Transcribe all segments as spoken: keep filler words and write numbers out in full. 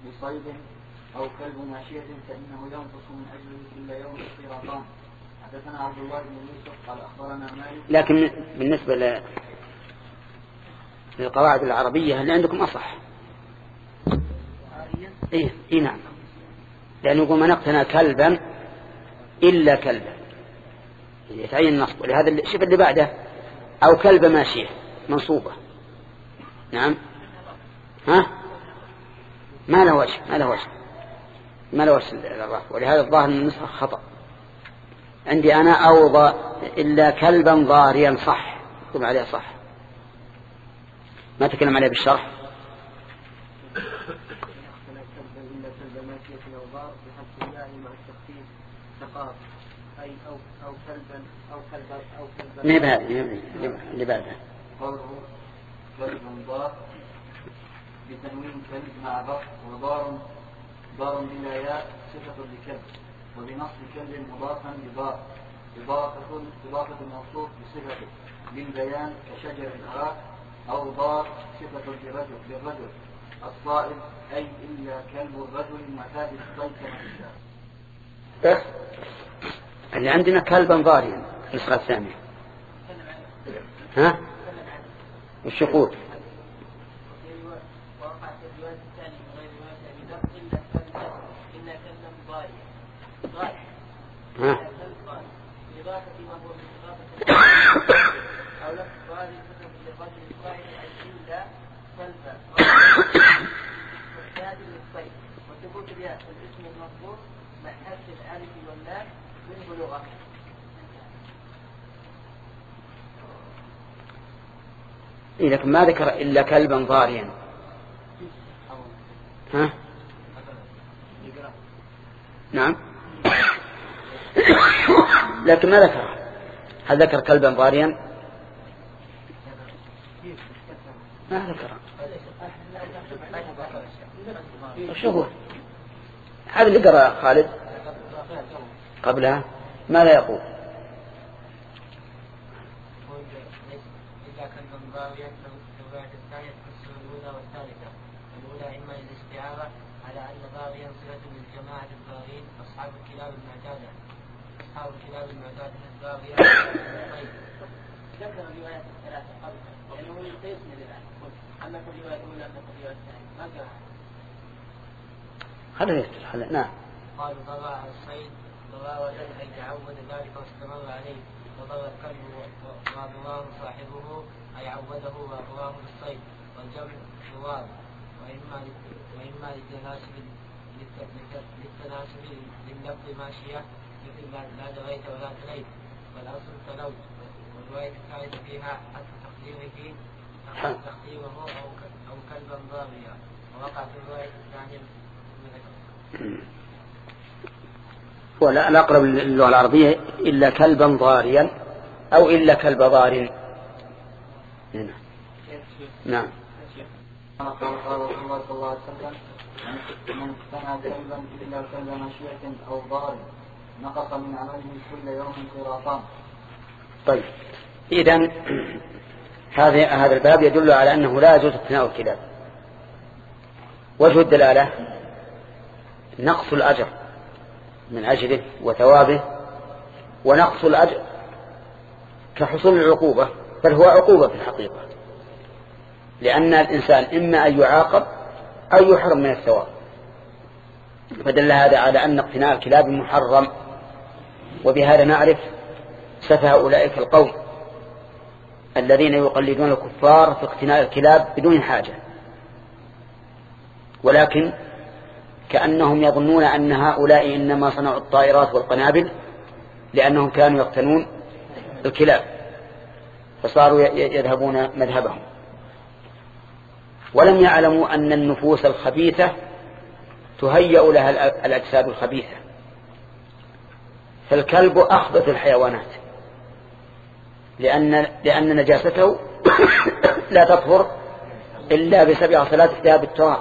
بصيد أو كلب ماشية فإنه ينقص من أجله كل يوم قيراطان. حدثنا عبد الله بن يوسف قال أخبرنا مالك. لكن بالنسبة للقواعد العربية اللي عندكم أصح. إيه إيه نعم، لأنه يقول من اقتنى كلبا إلا كلبا يتعين النصب. ولهذا شوف اللي بعده أو كلب ماشية منصوبة. نعم ها ما له وجه ما له وجه ما له وجه للرفع. ولهذا الظاهر من النسخة خطأ عندي أنا أوضى إلا كلبا ضاريا صح، يكون عليه صح، ما تكلم عليه بالشرح. نبه هذه اللي بعدها قوله كلب ضار بتنوين كلب مع ضغط وضار ضار بلا ياء صفة لكلب وبنصب كلب مضافا لضار إضافة إضافة الموصوف بصفته بالبيان كشجر العراق أو ضار صفة للرجل للرجل الصائب أي إلا كلب الرجل المعتاد الصيد كما بس اللي عندنا كلبا ضاريا النسخة الثانية ها والشقوق ها إيه لكن ما ذكر إلا كلبا ضاريا. ها نعم لكن ما ذكر. هل ذكر كلبا ضاريا؟ ما ذكر. شو هو هذا اللي قرأ خالد قبلها ما لا يقول الكلاب المعتادة الباغية ذكر الروايات الثلاثة قبل لأنه يقيسنا للآن أما في الرواية الأولى أما في الرواية الثانية ما قال هذا يستحل. نعم قالوا ضرى على الصيد ضرى وجد أن تعود ذلك واستمر عليه وضرى الكلب وضراه صاحبه أي عوده وضراه بالصيد والجمع ضرار وإما وإما للتناسب للتناسب لللفظ ماشية مثل لا دغيت ولا تليت والأصل تلوت والرواية الثالثة فيها حتى تقديره تقديره أو أو كلبا ضاريا ووقع في الرواية الثانية ولا الأقرب للغة العربية إلا كلبا ضاريا أو إلا كلب ضار. نعم قال رسول الله صلى الله عليه وسلم من اقتنى كلبا إلا كلب ماشية أو ضار نقص من عمله كل يوم قيراطان. طيب إذن هذا هذا الباب يدل على أنه لا يجوز اقتناء الكلاب. وجه الدلالة نقص الأجر من أجله وثوابه ونقص الأجر كحصول العقوبة، بل هو عقوبة في الحقيقة، لأن الإنسان إما أن يعاقب أو يحرم من الثواب. فدل هذا على أن اقتناء الكلاب محرم. وبهذا نعرف سفه أولئك القوم الذين يقلدون الكفار في اقتناء الكلاب بدون حاجة، ولكن كأنهم يظنون أن هؤلاء إنما صنعوا الطائرات والقنابل لأنهم كانوا يقتنون الكلاب فصاروا يذهبون مذهبهم، ولم يعلموا أن النفوس الخبيثة تهيأ لها الأجساد الخبيثة. فالكلب أخبث الحيوانات لأن, لأن نجاسته لا تطهر إلا بسبع صلاة احتها بالتراب.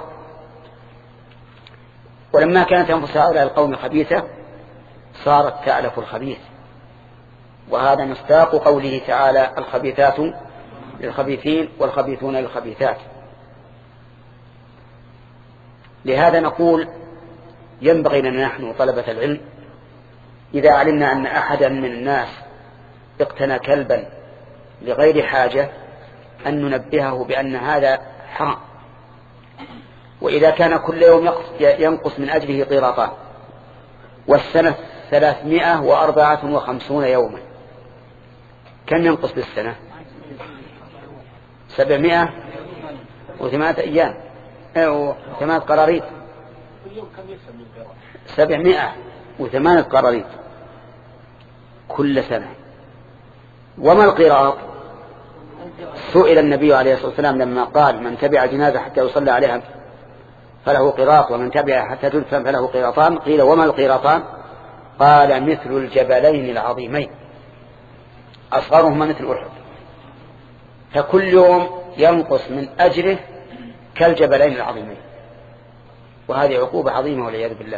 ولما كانت أنفس هؤلاء القوم خبيثة صارت تألف الخبيث، وهذا مصداق قوله تعالى الخبيثات للخبيثين والخبيثون للخبيثات. لهذا نقول ينبغي لنا نحن طلبة العلم إذا علمنا أن أحدا من الناس اقتنى كلبا لغير حاجة أن ننبهه بأن هذا حرام، وإذا كان كل يوم ينقص من أجله قيراطان والسنة ثلاثمائة وأربعة وخمسون يوما، كم ينقص بالسنة؟ سبعمائة وثمانية أيام أو ثمانية قراريط، سبعمائة وثمانية قراريط كل سنة. وما القراط؟ سئل النبي عليه الصلاة والسلام لما قال من تبع جنازة حتى يصلى عليها فله قراط ومن تبع حتى تدفن فله قراطان، قيل وما القراطان؟ قال مثل الجبلين العظيمين أصغرهما مثل أحد، فكل يوم ينقص من أجره كالجبلين العظيمين، وهذه عقوبة عظيمة والعياذ بالله.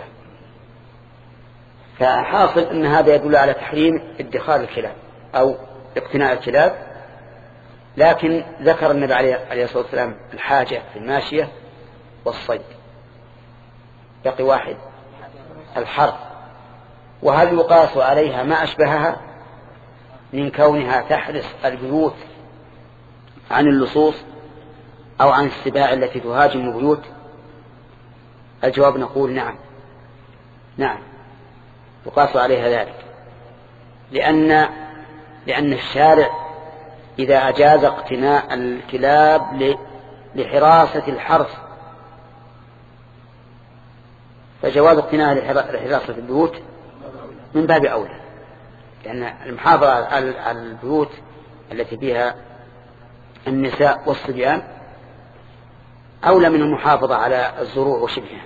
فحاصل أن هذا يدل على تحريم ادخار الكلاب أو اقتناء الكلاب، لكن ذكر النبي عليه الصلاة والسلام الحاجة في الماشية والصيد، بقي واحد الحرث. وهل يقاس عليها ما أشبهها من كونها تحرس البيوت عن اللصوص أو عن السباع التي تهاجم البيوت؟ الجواب نقول نعم نعم يقاس عليها ذلك، لأن لأن الشارع إذا أجاز اقتناء الكلاب لحراسة الحرث فجواز اقتناء لحراسة البيوت من باب أولى، لأن المحافظة على البيوت التي فيها النساء والصبيان أولى من المحافظة على الزروع وشبهها،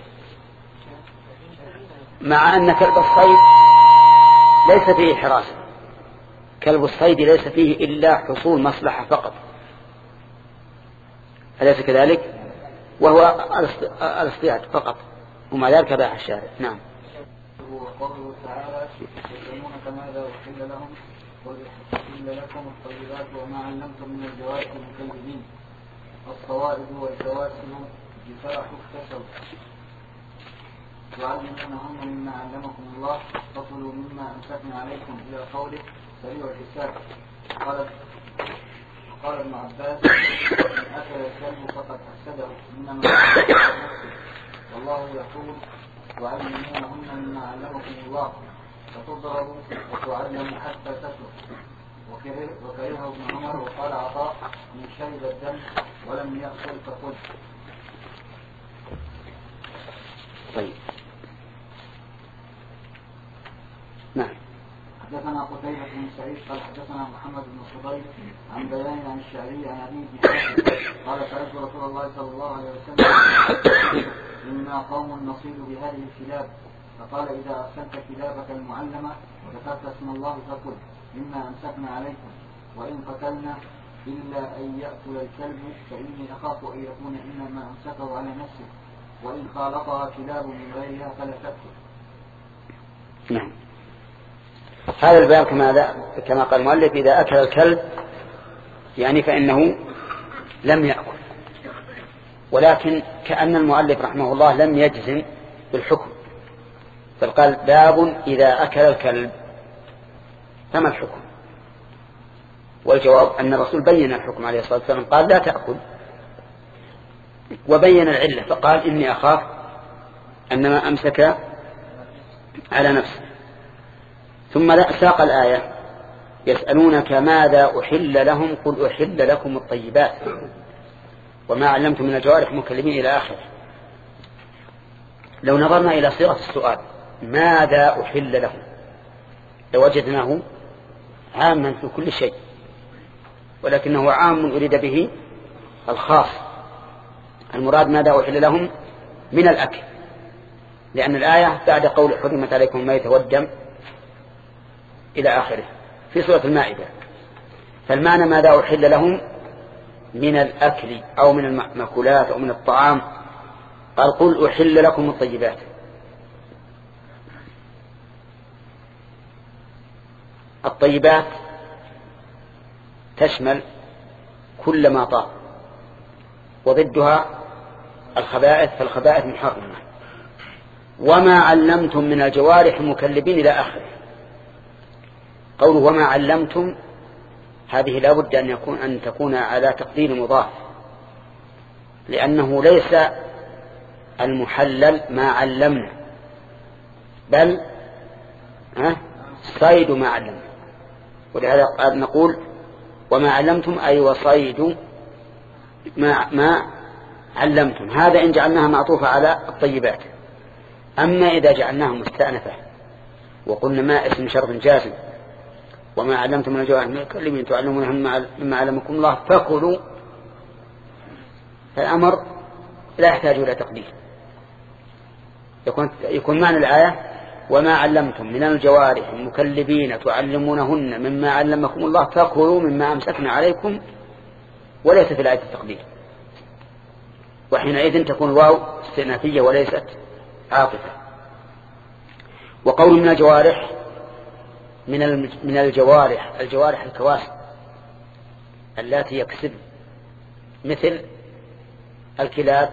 مع أن كلب الصيد ليس فيه حراسة، كلب الصيد ليس فيه إلا حصول مصلحة فقط، أليس كذلك؟ وهو الاصطياد فقط، ومع ذلك باع الشارع. نعم. وقوله تعالى يسألونك ماذا أحل لهم قل أحل لكم الطيبات وما علمتم من الجوارح المكلبين الصوائب والجواسم جفاح اكتسبوا وعلمونهن مما علمكم الله فكلوا مما أمسكنا عليكم إلى قوله سريع الحساب. قال قال ابن عباس من أكل الكلب فقد أفسده إنما نفسه، والله يقول وعلمونهن مما علمكم الله فتضربوا وتعلموا حتى تسلك. وكرهه ابن عمر وقال عطاء من شرب الدم ولم يأكل فكل. طيب. نعم. حدثنا قتيبة بن سعيد قال حدثنا محمد بن فضيل عن بيان عن الشعري عن أبي بن قال سألت رسول الله صلى الله عليه وسلم إنا قوم نصيد بهذه الكلاب، فقال إذا أرسلت كلابك المعلمة وذكرت اسم الله فكل مما أمسكنا عليكم، وإن قتلنا إلا أن يأكل الكلب فإني أخاف أن يكون إنما أمسكه على نفسه، وإن خالطها كلاب من غيرها فلا تأكل. نعم. هذا البيان كما, كما قال المؤلف إذا أكل الكلب يعني فإنه لم يأكل، ولكن كأن المؤلف رحمه الله لم يجزم بالحكم، بل قال باب إذا أكل الكلب، فما الحكم؟ والجواب أن الرسول بين الحكم عليه الصلاة والسلام، قال لا تأكل، وبين العلة فقال إني أخاف أنما أمسك على نفسه. ثم ساق الآية يسألونك ماذا أحل لهم قل أحل لكم الطيبات وما علمتم من الجوارح مكلمين إلى آخر. لو نظرنا إلى صيغة السؤال ماذا أحل لهم لوجدناه عاما في كل شيء، ولكنه عام أريد به الخاص، المراد ماذا أحل لهم من الأكل، لأن الآية بعد قول حرمت عليكم الميت والدم إلى آخره في سورة المائدة، فالمعنى ماذا أحل لهم من الأكل أو من المأكولات أو من الطعام. قال قل أحل لكم الطيبات. الطيبات تشمل كل ما طاب، وضدها الخبائث فالخبائث محرمة. وما علمتم من الجوارح مكلبين إلى آخره. قوله وما علمتم هذه لا بد أن يكون أن تكون على تقدير مضاف، لأنه ليس المحلل ما علمنا، بل صيد ما علمنا. ولهذا نقول وما علمتم أي وصيد ما, ما علمتم. هذا إن جعلناها معطوفة على الطيبات. أما إذا جعلناها مستأنفة وقلنا ما اسم شرط جازم وما علمتم من الجوارح مكلبين تعلمونهم مما علمكم الله فكلوا، فالأمر لا يحتاج إلى تقدير. يكون, يكون معنى الآية وما علمتم من الجوارح مكلبين تعلمونهن مما علمكم الله فكلوا مما أمسكنا عليكم، وليس في الآية التقدير. وحينئذ تكون الواو استئنافية وليست عاطفة. وقول من الجوارح من من الجوارح الجوارح الكواسب التي يكسب مثل الكلاب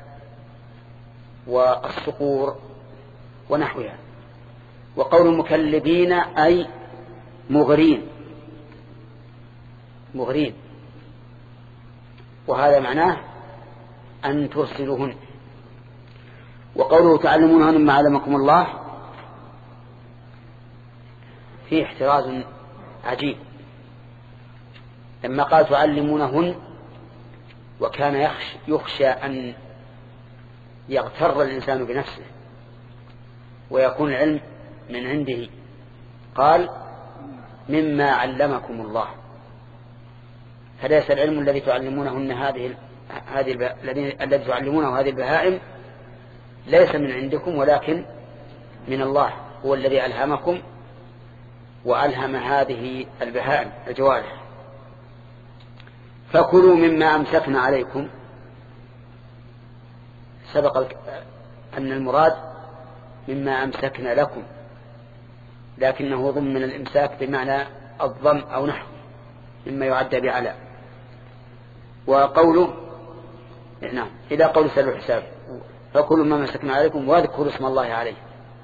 والصقور ونحوها. وقول مكلبين أي مغرين مغرين، وهذا معناه أن ترسلوهن. وقوله تعلمونهن مما علمكم الله فيه احتراز عجيب. لما قال تعلمونهن وكان يخشى, يخشى أن يغتر الإنسان بنفسه ويكون العلم من عنده، قال مما علمكم الله. فليس العلم الذي تعلمونهن هذه هذه الذي تعلمونه هذه البهائم ليس من عندكم ولكن من الله، هو الذي ألهمكم وألهم هذه البهائم الجوارح. فكلوا مما أمسكنا عليكم. سبق أن المراد مما أمسكنا لكم، لكنه ضمن الإمساك بمعنى الضم أو نحو مما يعد بعلاء. وقوله نعم إذا قول سلو الحساب فكلوا مما أمسكنا عليكم واذكروا اسم الله عليه،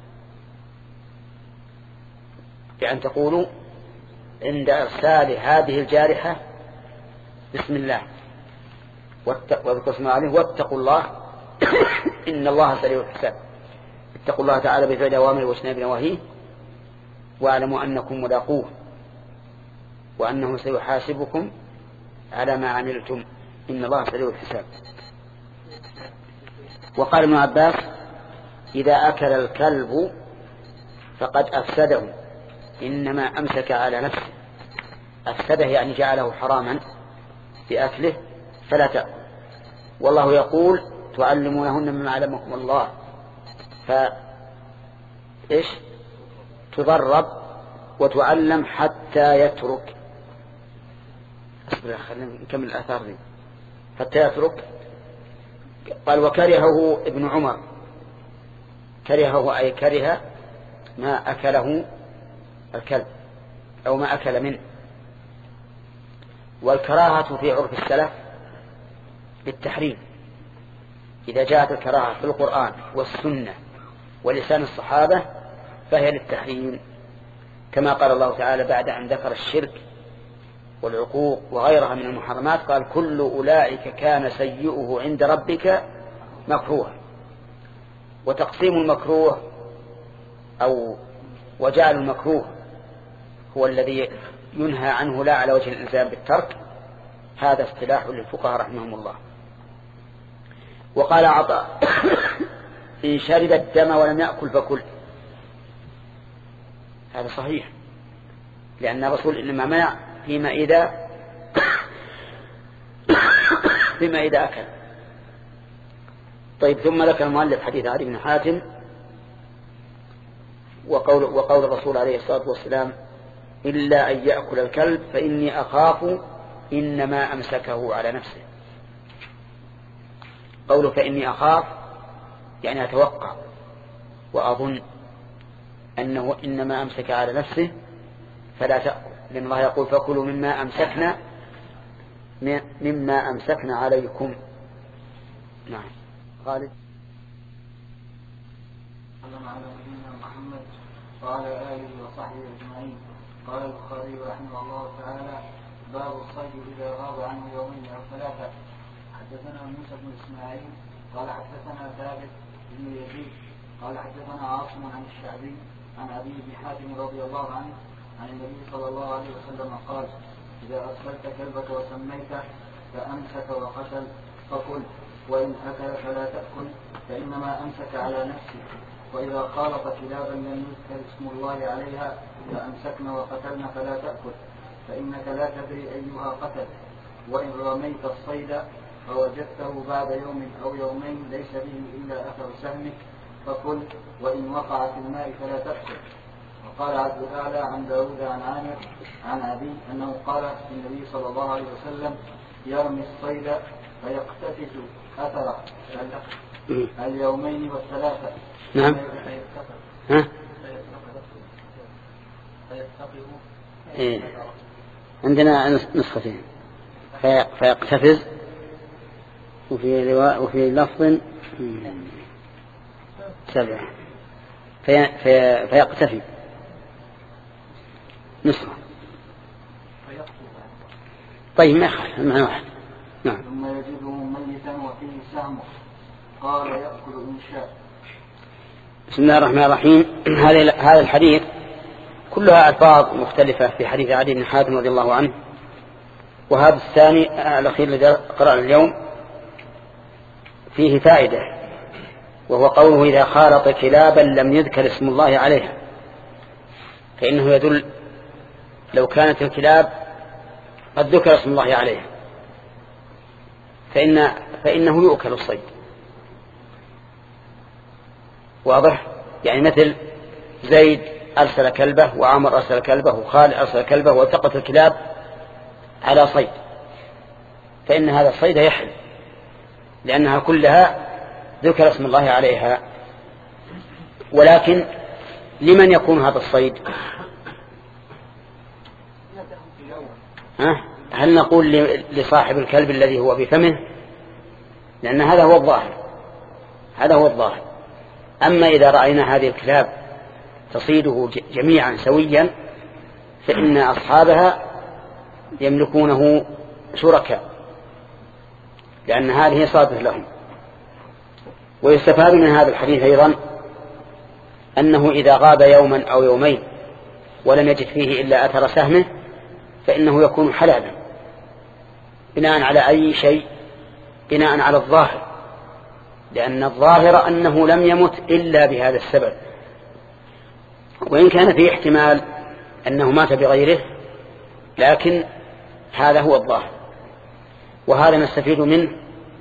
بأن تقولوا عند إرسال هذه الجارحة بسم الله واذكروا اسم الله عليه واتقوا الله إن الله سريع الحساب. اتقوا الله تعالى بفعل أوامره واجتناب نواهيه واعلموا أنكم ملاقوه وأنه سيحاسبكم على ما عملتم إن الله سريع الحساب. وقال ابن عباس إذا أكل الكلب فقد أفسده إنما أمسك على نفسه. أفسده يعني جعله حراما بأكله فلا تأكل. والله يقول تعلمونهن مما علمكم الله، فإيش تضرب وتعلم حتى يترك. أصبر خلينا نكمل الآثار دي. حتى يترك. قال وكرهه ابن عمر. كرهه أي كره ما أكله الكلب أو ما أكل منه. والكراهة في عرف السلف بالتحريم. إذا جاءت الكراهة في القرآن والسنة ولسان الصحابة فهي للتحريم، كما قال الله تعالى بعد أن ذكر الشرك والعقوق وغيرها من المحرمات قال كل أولئك كان سيئه عند ربك مكروه. وتقسيم المكروه أو وجعل المكروه هو الذي ينهى عنه لا على وجه الإلزام بالترك، هذا اصطلاح للفقهاء رحمهم الله. وقال عطاء إن شرب الدم ولم يأكل فكل. هذا صحيح، لأن الرسول إنما منع فيما إذا فيما إذا أكل. طيب ثم ذكر المؤلف حديث عدي بن حاتم وقول, وقول الرسول عليه الصلاة والسلام إلا أن يأكل الكلب فإني أخاف إنما أمسكه على نفسه. قوله فإني أخاف يعني أتوقع وأظن أنه إنما أمسك على نفسه فلا تأكل، لأن الله يقول فكلوا مما أمسكنا مما أمسكنا عليكم. نعم. خالد. سلم على نبينا محمد وعلى آله وصحبه أجمعين. قال البخاري رحمه الله تعالى: باب الصيد إذا غاب عنه يومين أو ثلاثة. حدثنا موسى بن إسماعيل قال حدثنا ثابت بن يزيد قال حدثنا عاصم عن الشعبي عن أبي بن حاتم رضي الله عنه عن النبي صلى الله عليه وسلم قال: إذا أرسلت كلبك وسميته فأمسك وقتل فكل، وإن أكل فلا تأكل فإنما أمسك على نفسه، وإذا خالط كلابا لم يذكر اسم الله عليها فأمسكن وقتلن فلا تأكل فإنك لا تدري أيها قتل، وإن رميت الصيد فوجدته بعد يوم أو يومين ليس به إلا أثر سهمك فكل، وإن وقع في الماء فلا تأكل. وقال عبد الأعلى عن داود عن عامر عن أبي أنه قال النبي صلى الله عليه وسلم: يرمي الصيد فيقتفز أثره اليومين والثلاثة. نعم. ها؟ إيه. عندنا نسختين، في... فيقتفز، وفي رواء وفي لفظ سبعة في... في... فيقتفي نسخة. طيب ما يخالف، المعنى واحد. نعم. ثم يجده ميتا وفيه سهمه قال: يأكل إن شاء. بسم الله الرحمن الرحيم. هذا الحديث كلها ألفاظ مختلفة في حديث عدي بن حاتم رضي الله عنه، وهذا الثاني الأخير الذي قرأنا اليوم فيه فائدة، وهو قوله: إذا خالط كلابا لم يذكر اسم الله عليها، فإنه يدل لو كانت الكلاب قد ذكر اسم الله عليها فإن فإنه يؤكل الصيد. واضح؟ يعني مثل زيد أرسل كلبه، وعمر أرسل كلبه، وخالد أرسل كلبه، والتقت الكلاب على صيد، فإن هذا الصيد يحل لأنها كلها ذكر اسم الله عليها. ولكن لمن يكون هذا الصيد؟ ها؟ هل نقول لصاحب الكلب الذي هو بفمه؟ لأن هذا هو الظاهر، هذا هو الظاهر. أما إذا رأينا هذه الكلاب تصيده جميعا سويا فإن أصحابها يملكونه شركاء، لأن هذه صادت لهم. ويستفاد من هذا الحديث أيضا أنه إذا غاب يوما أو يومين ولم يجد فيه إلا أثر سهمه فإنه يكون حلالا بناء على أي شيء؟ بناء على الظاهر، لأن الظاهر أنه لم يمت إلا بهذا السبب، وإن كان فيه احتمال أنه مات بغيره، لكن هذا هو الظاهر. وهذا نستفيد منه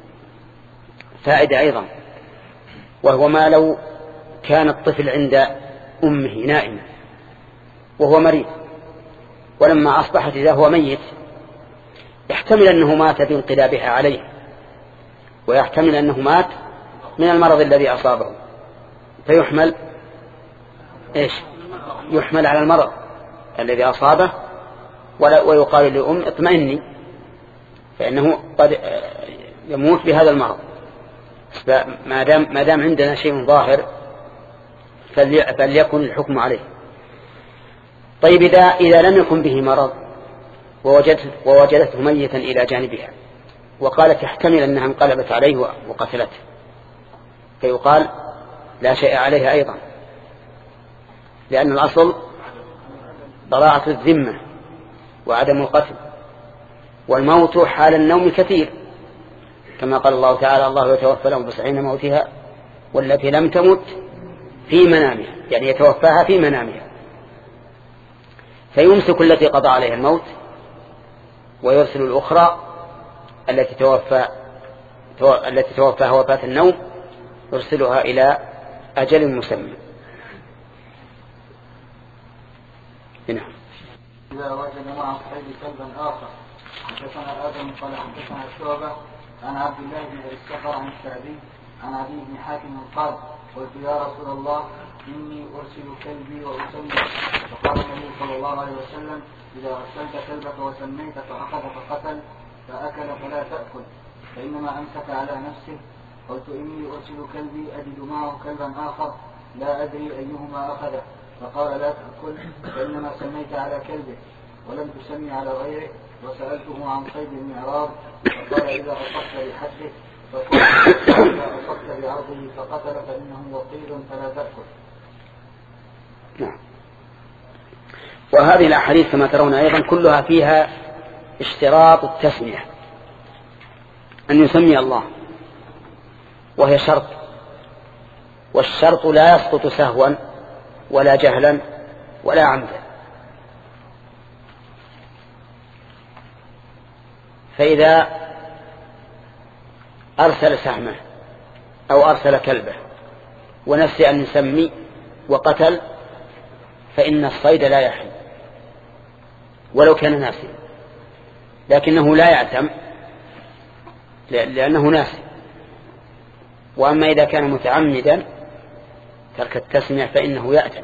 فائدة أيضا، وهو ما لو كان الطفل عند أمه نائمة وهو مريض، ولما أصبحت إذا هو ميت يحتمل أنه مات بانقلابها عليه، ويحتمل أنه مات من المرض الذي أصابه، فيحمل إيش؟ يحمل على المرض الذي أصابه، ويقال لأم اطمئني، فإنه قد يموت بهذا المرض. ما دام ما دام عندنا شيء ظاهر فليكن الحكم عليه. طيب إذا إذا لم يكن به مرض ووجدت ووجدته ميتا إلى جانبها وقالت يحتمل أنها انقلبت عليه وقتلته، فيقال لا شيء عليها أيضا، لأن الأصل براءة الذمة وعدم القتل، والموت حال النوم كثير، كما قال الله تعالى: الله يتوفى الأنفس حين موتها والتي لم تمت في منامها، يعني يتوفاها في منامها، فيمسك التي قضى عليها الموت ويرسل الأخرى التي توفى التي توفاها وفاة النوم، يرسلها إلى أجل مسمى. هنا إذا وجد مع الصيد كلبا آخر. حدثنا آدم قال حدثنا شعبة عن عبد الله بن السفر عن الشعبي عن أبي بن حاتم قال: قلت يا رسول الله إني أرسل كلبي وأسمي، فقال النبي صلى الله عليه وسلم: إذا أرسلت كلبك وسميت فأخذ فقتل فأكل فلا تأكل، فإنما أمسك على نفسه، قلت إني أرسل كلبي أجد معه كلبا آخر لا أدري أيهما أخذه، فقال لا تأكل فإنما سميت على كلبه ولم تسمي على غيره. وسألته عن صيد المعراض فقال إذا أصبت بحده فقل، إذا أصبت بعرضه فقتل فإنه وقيل فلا تأكل. نعم. وهذه الأحاديث كما ترون أيضا كلها فيها اشتراط التسمية، أن يسمي الله، وهي شرط، والشرط لا يسقط سهوا ولا جهلا ولا عمدا. فإذا أرسل سهمه أو أرسل كلبه ونسي أن يسمي وقتل فإن الصيد لا يحل ولو كان ناسي، لكنه لا يأثم لأنه ناسي. وأما إذا كان متعمدا ترك التسمية فإنه يأثم،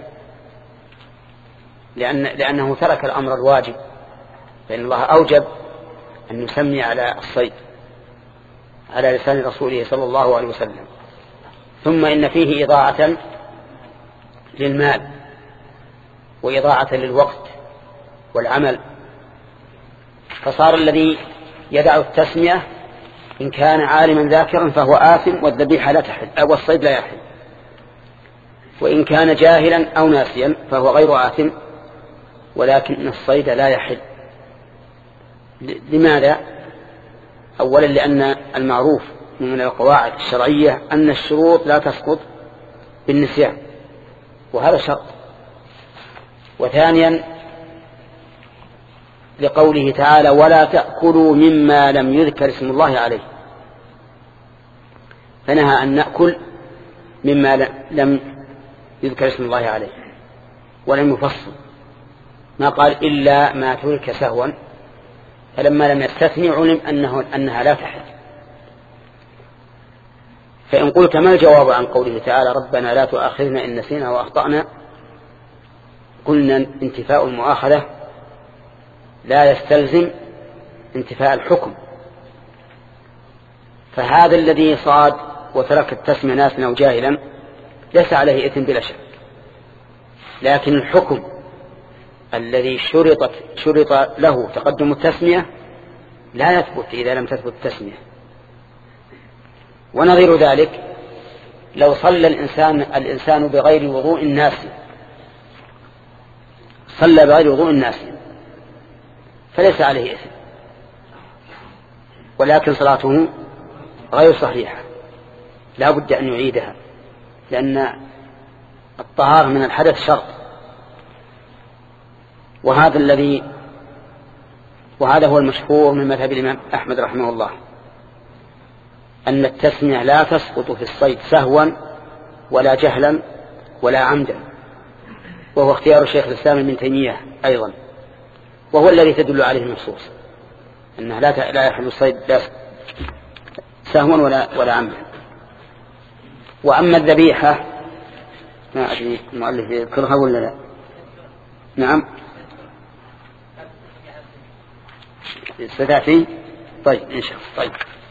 لأن لأنه ترك الأمر الواجب، فإن الله أوجب أن يسمي على الصيد على لسان رسوله صلى الله عليه وسلم. ثم إن فيه إضاعة للمال وإضاعة للوقت والعمل، فصار الذي يدع التسمية إن كان عالما ذاكرا فهو آثم والذبيحة لا تحل أو الصيد لا يحل، وإن كان جاهلا أو ناسيا فهو غير آثم ولكن الصيد لا يحل. لماذا؟ أولا لأن المعروف من القواعد الشرعية أن الشروط لا تسقط بالنسيان، وهذا شرط. وثانيا لقوله تعالى ولا تأكلوا مما لم يذكر اسم الله عليه، فنهى أن نأكل مما لم يذكر اسم الله عليه ولم يفصل، ما قال إلا ما ترك سهوا، فلما لم يستثني علم أنه أنها لا تحل. فإن قلت ما الجواب عن قوله تعالى ربنا لا تؤاخذنا إن نسينا وأخطأنا، قلنا انتفاء المؤاخذة لا يستلزم انتفاء الحكم، فهذا الذي صاد وترك التسمية ناسا أو جاهلا ليس عليه إثم بلا شك، لكن الحكم الذي شرطت شرط له تقدم التسمية لا يثبت إذا لم تثبت التسمية. ونظير ذلك لو صلى الإنسان الإنسان بغير وضوء ناسي، صلى بغير وضوء ناسي فليس عليه إثم، ولكن صلاته غير صحيحة لا بد أن يعيدها، لأن الطهارة من الحدث شرط. وهذا الذي وهذا هو المشهور من مذهب الإمام أحمد رحمه الله، أن التسمية لا تسقط في الصيد سهوا ولا جهلا ولا عمدا، وهو اختيار الشيخ الإسلام ابن تيمية أيضا، وهو الذي تدل عليه النصوص أنه لا لا يحل الصيد لا سهوا ولا ولا عمدا. وأما الذبيحة ما أدري المؤلف يذكرها ولا لا؟ نعم ستأتي. طيب إن شاء الله. طيب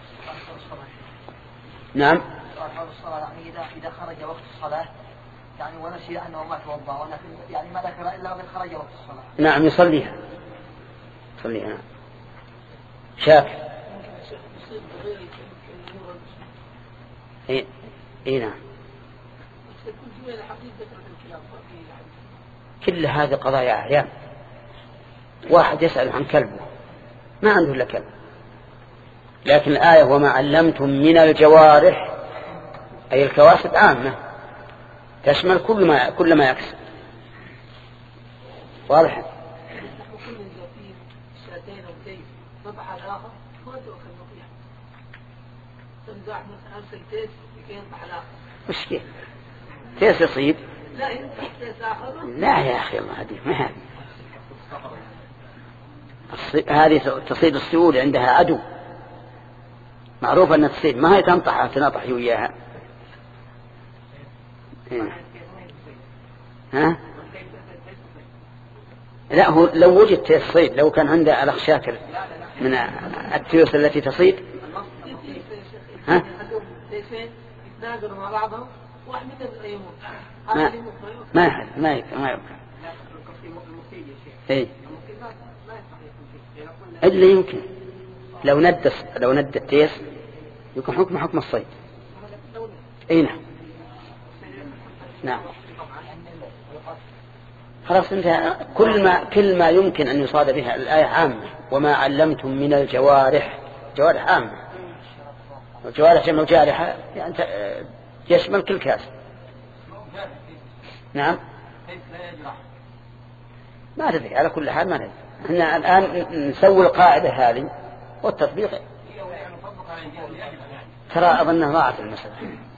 نعم. يعني إذا إذا خرج وقت الصلاة يعني ونسي أنه ما توضأ ولكن يعني ما ذكر إلا من خرج وقت الصلاة. نعم يصليها يصليها. نعم شاك. إيه إيه نعم. كل هذه قضايا أعيان. واحد يسأل عن كلبه ما عنده إلا كلب، لكن الآية وما علمتم من الجوارح أي الكواسب عامة تشمل كل ما كل ما يكسب. واضح؟ مش كيف تيس يصيب؟ لا يا أخي الله هديه ما هذه هذه تصيد السيول عندها عدو معروف أن تصيد ما هي تنطح تنطح وياها. ها لا هو لو وجد تيس صيد لو كان عنده الأخ شاكر من التيوس التي تصيد ها سيفين يتناقضوا مع بعضهم واحد منهم يموت. ما ما ما ما يمكن. اي إلا يمكن لو ند لو ند التيس يكون حكم حكم الصيد. اي نعم نعم خلاص انت كل ما كل ما يمكن ان يصاد بها الآية عامة. وما علمتم من الجوارح جوارح عامة. الجوارح جمع جارحة يعني يشمل كل كاس. نعم ما تدري على كل حال ما ندري. احنا الآن نسوي القاعدة هذه والتطبيق ترى أظنها ضاعت المسألة.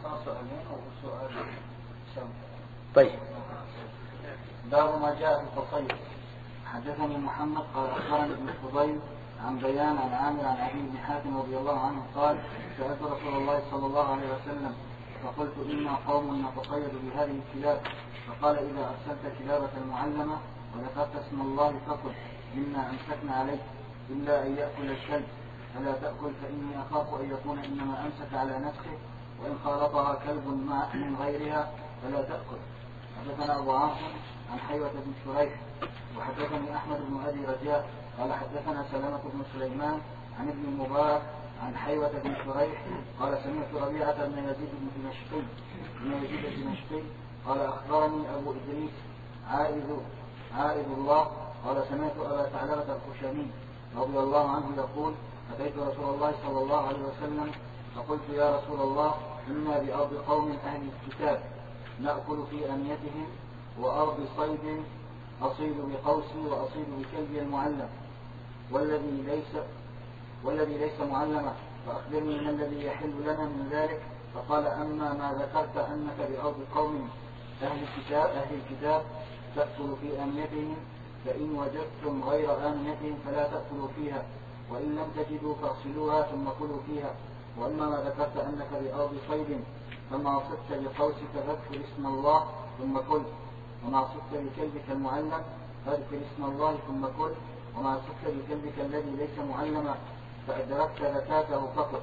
طيب باب ما جاء في التصيد. حدثني محمد قال أخبرني ابن الفضيل عن بيان عن عامر عن أبي بن حاتم رضي الله عنه قال سألت رسول الله صلى الله عليه وسلم فقلت إنا قوم نتصيد بهذه الكلاب فقال إذا أرسلت كلابة المعلمة وذكرت اسم الله فقل مما أمسكنا عليه إلا أن يأكل الكلب فلا تأكل فإني أخاف أن يكون إنما أمسك على نفسه وإن خالطها كلب من غيرها فلا تأكل. حدثنا أبو عاصم عن حيوة بن شريح وحدثني أحمد بن أبي رجاء قال حدثنا سلامة بن سليمان عن ابن المبارك عن حيوة بن شريح قال سمعت ربيعة بن يزيد بن دمشقي بن يزيد الدمشقي قال أخبرني أبو إدريس عائذ عائذ الله قال سمعت أبا ثعلبة الخشني رضي الله عنه يقول أتيت رسول الله صلى الله عليه وسلم فقلت يا رسول الله إنا بأرض قوم أهل الكتاب نأكل في أنيتهم وأرض صيد أصيد بقوسي وأصيد بكلبي المعلم والذي ليس والذي ليس معلما فأخبرني ما الذي يحل لنا من ذلك. فقال أما ما ذكرت أنك بأرض قوم أهل الكتاب أهل الكتاب تأكل في آنيتهم فإن وجدتم غير آنيتهم فلا تأكلوا فيها وإن لم تجدوا فاغسلوها ثم كلوا فيها. وأما ما ذكرت أنك بأرض صيد فما صدت بقوسك فاذكر اسم الله ثم كل وما صدت بكلبك المعلم فاذكر اسم الله ثم كل وما صدت بكلبك الذي ليس معلما فأدركت زكاته فقط.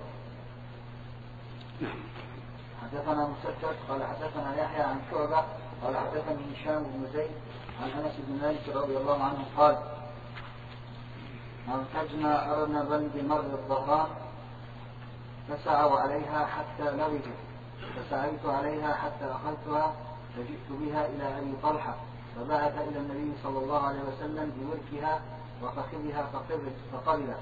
حدثنا مسدد قال حدثنا يحيى عن شعبة قال حدثني هشام بن زيد عن أنس بن مالك رضي الله عنه قال أنتجنا أرنبا بمر الظهران فسعوا عليها حتى لوجت فسعيت عليها حتى أخذتها فجئت بها إلى أبي طلحة فبعث إلى النبي صلى الله عليه وسلم بملكها وفخذها فقبل.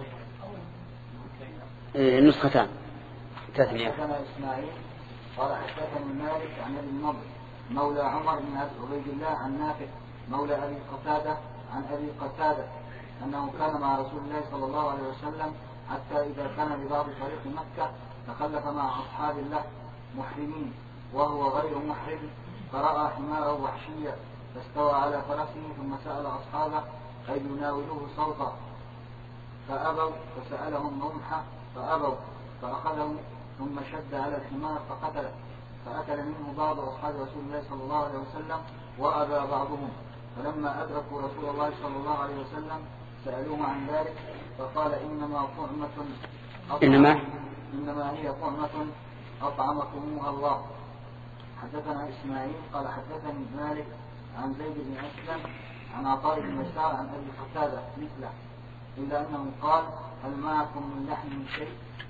النسختان حدثنا إسماعيل قال حدثني مالك عن ابن النضر مولى عمر بن عبيد الله عن نافع مولى أبي قتادة عن أبي قتادة أنه كان مع رسول الله صلى الله عليه وسلم حتى إذا كان ببعض طريق مكة تخلف مع أصحاب الله محرمين وهو غير محرم فرأى حماره وحشيا فاستوى على فرسه ثم سأل أصحابه أن يناولوه صوتا فأبوا فسألهم رمحة فأبوا فأخذهم ثم شد على الحمار فقتله فأكل منه بعض أصحاب رسول الله صلى الله عليه وسلم وأبى بعضهم فلما أدركوا رسول الله صلى الله عليه وسلم سألوه عن ذلك فقال إنما طعمة إنما إنما هي طعمة أطعمكموها الله. حدثنا إسماعيل قال حدثني مالك عن زيد بن أسلم عن عطاء بن يسار عن أبي قتادة مثله إلا أنه قال هل معكم من لحم من شيء.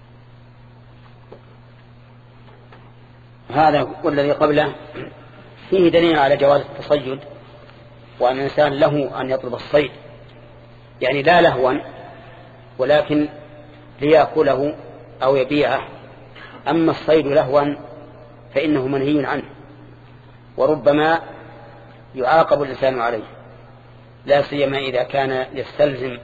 هذا والذي قبله فيه دليل على جواز التصيد وأن الإنسان له أن يطلب الصيد يعني لا لهوا ولكن ليأكله أو يبيعه. أما الصيد لهوا فإنه منهي عنه وربما يعاقب الإنسان عليه لا سيما إذا كان يستلزم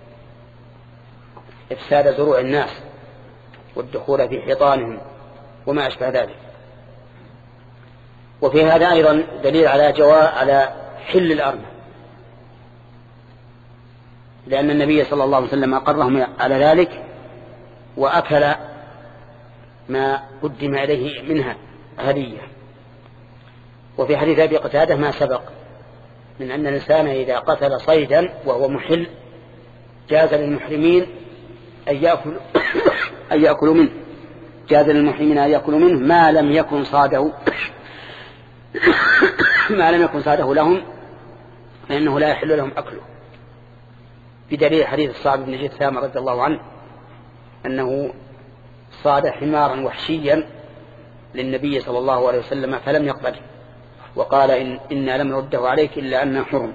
إفساد زروع الناس والدخول في حيطانهم وما أشبه ذلك. وفي هذا أيضا دليل على جواز على حل الأرنب لأن النبي صلى الله عليه وسلم أقرهم على ذلك وأكل ما قدم إليه منها هدية. وفي حديث أبي قتادة ما سبق من أن الإنسان إذا قتل صيدا وهو محل جاز للمحرمين أن يأكلوا أن يأكلوا منه جاز للمحرمين أن يأكلوا منه ما لم يكن صاده ما لم يكن صاده لهم فإنه لا يحل لهم أكله، بدليل حديث الصعب بن جثام رضي الله عنه أنه صاد حمارا وحشيا للنبي صلى الله عليه وسلم فلم يقبله وقال إن إنا لم نرده عليك إلا أنه حرم.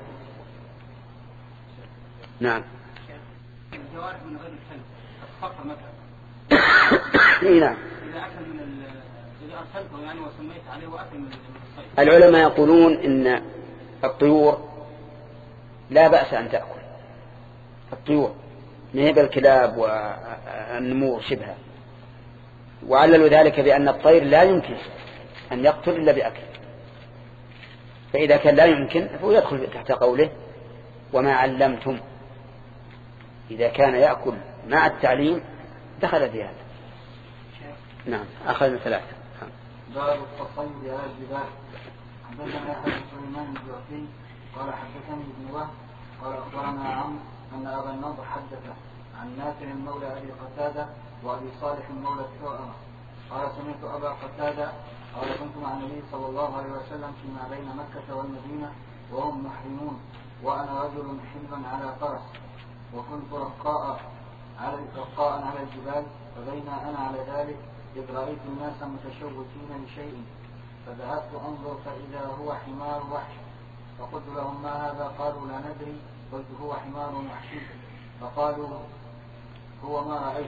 نعم. الجوارح من غير الكلب الصقر مثلا. نعم. إذا أكل من ال... إذا أرسلته يعني وسميت عليه وأكل من الصيد. العلماء يقولون إن الطيور لا بأس أن تأكل، الطيور نهب الكلاب والنمور شبهها، وعللوا ذلك بأن الطير لا يمكن أن يقتل إلا بأكل، فإذا كان لا يمكن فهو يدخل تحت قوله وما علمتم، إذا كان يأكل مع التعليم دخل في هذا. نعم. أخذنا ثلاثة. باب التصيد على الجبال. حدثنا يحيى بن سليمان الجعفي قال حدثني ابن وهب قال أخبرنا عمرو أن أبا النضر حدث عن نافع مولى أبي قتادة وأبي صالح مولى الثؤمة قال سمعت أبا قتادة قال كنت مع النبي صلى الله عليه وسلم فيما بين مكة والمدينة وهم محرمون وأنا رجل حلم على فرس وكنت رقاء على رقاء على الجبال فبين أنا على ذلك إذ رأيت الناس متشوكين لشيء فذهبت أنظر فإذا هو حمار وحش فقلت لهم ما هذا؟ قالوا لا ندري. قلت هو حمار وحشي فقالوا هو ما رأيت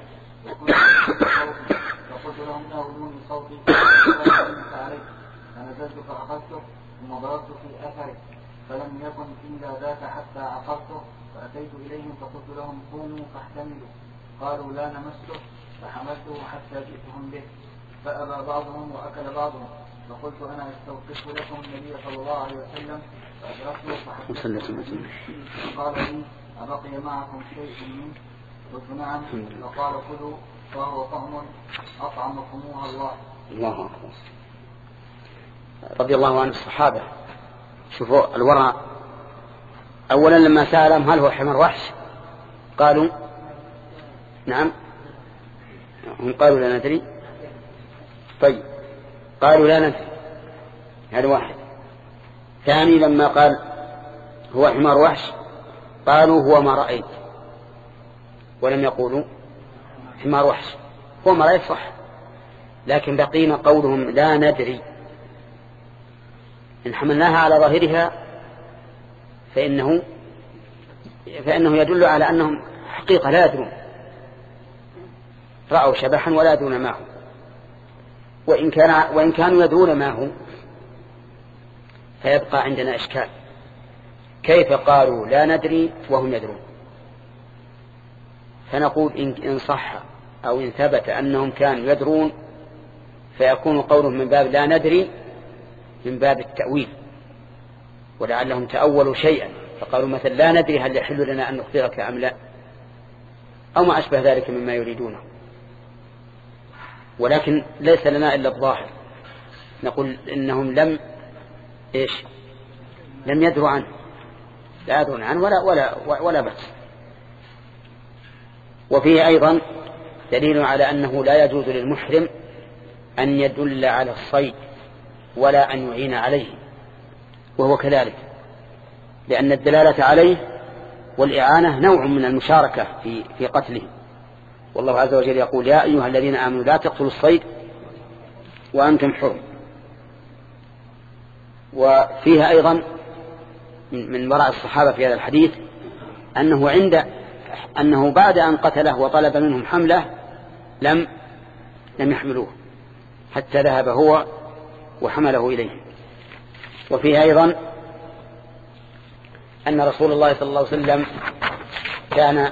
فقلت لهم ناولوني صوتي فعليك فنزلت فأخذته ثم ضربت في أثره فلم يكن إلا ذاك حتى عقرته فأتيت إليهم فقلت لهم قوموا فاحتملوا قالوا لا نمسه فحملته حتى جئتهم به فأبى بعضهم وأكل بعضهم فقلت أنا أستوقف لكم النبي صلى الله عليه وسلم فأدركته فحدثته فقال لي أبقي معكم شيء منه؟ قلت نعم. فقال خذوا فهو طعم أطعمكموها الله. الله أكبر. رضي الله عن الصحابة. شوفوا الورع، أولا لما سألهم هل هو حمار وحش قالوا نعم، هم قالوا لا ندري. طيب قالوا لا ندري، هذا واحد. ثاني لما قال هو حمار وحش قالوا هو ما رأيت، ولم يقولوا حمار وحش. هو ما رأيت صح، لكن بقينا قولهم لا ندري. إن حملناها على ظاهرها فإنه فإنه يدل على أنهم حقيقة لا يدرون، رأوا شبحا ولا يدرون ما هو. وإن كان وإن كانوا يدرون ما هو فيبقى عندنا إشكال، كيف قالوا لا ندري وهم يدرون؟ فنقول إن صح أو إن ثبت أنهم كانوا يدرون فيكون قولهم من باب لا ندري من باب التأويل، ولعلهم تأولوا شيئا فقالوا مثلا لا ندري هل يحل لنا أن نخبرك أم لا، أو ما أشبه ذلك مما يريدونه. ولكن ليس لنا إلا الظاهر، نقول إنهم لم إيش لم يدروا عنه، لا يدرون عنه ولا ولا ولا بأس. وفيه أيضا دليل على أنه لا يجوز للمحرم أن يدل على الصيد ولا أن يعين عليه، وهو كذلك، لأن الدلالة عليه والإعانة نوع من المشاركة في في قتله. والله عز وجل يقول يا أيها الذين آمنوا لا تقتلوا الصيد وأنتم حرم. وفيها أيضا من وراء الصحابة في هذا الحديث أنه عند أنه بعد أن قتله وطلب منهم حمله لم لم يحملوه حتى ذهب هو وحمله إليه. وفيه أيضا أن رسول الله صلى الله عليه وسلم كان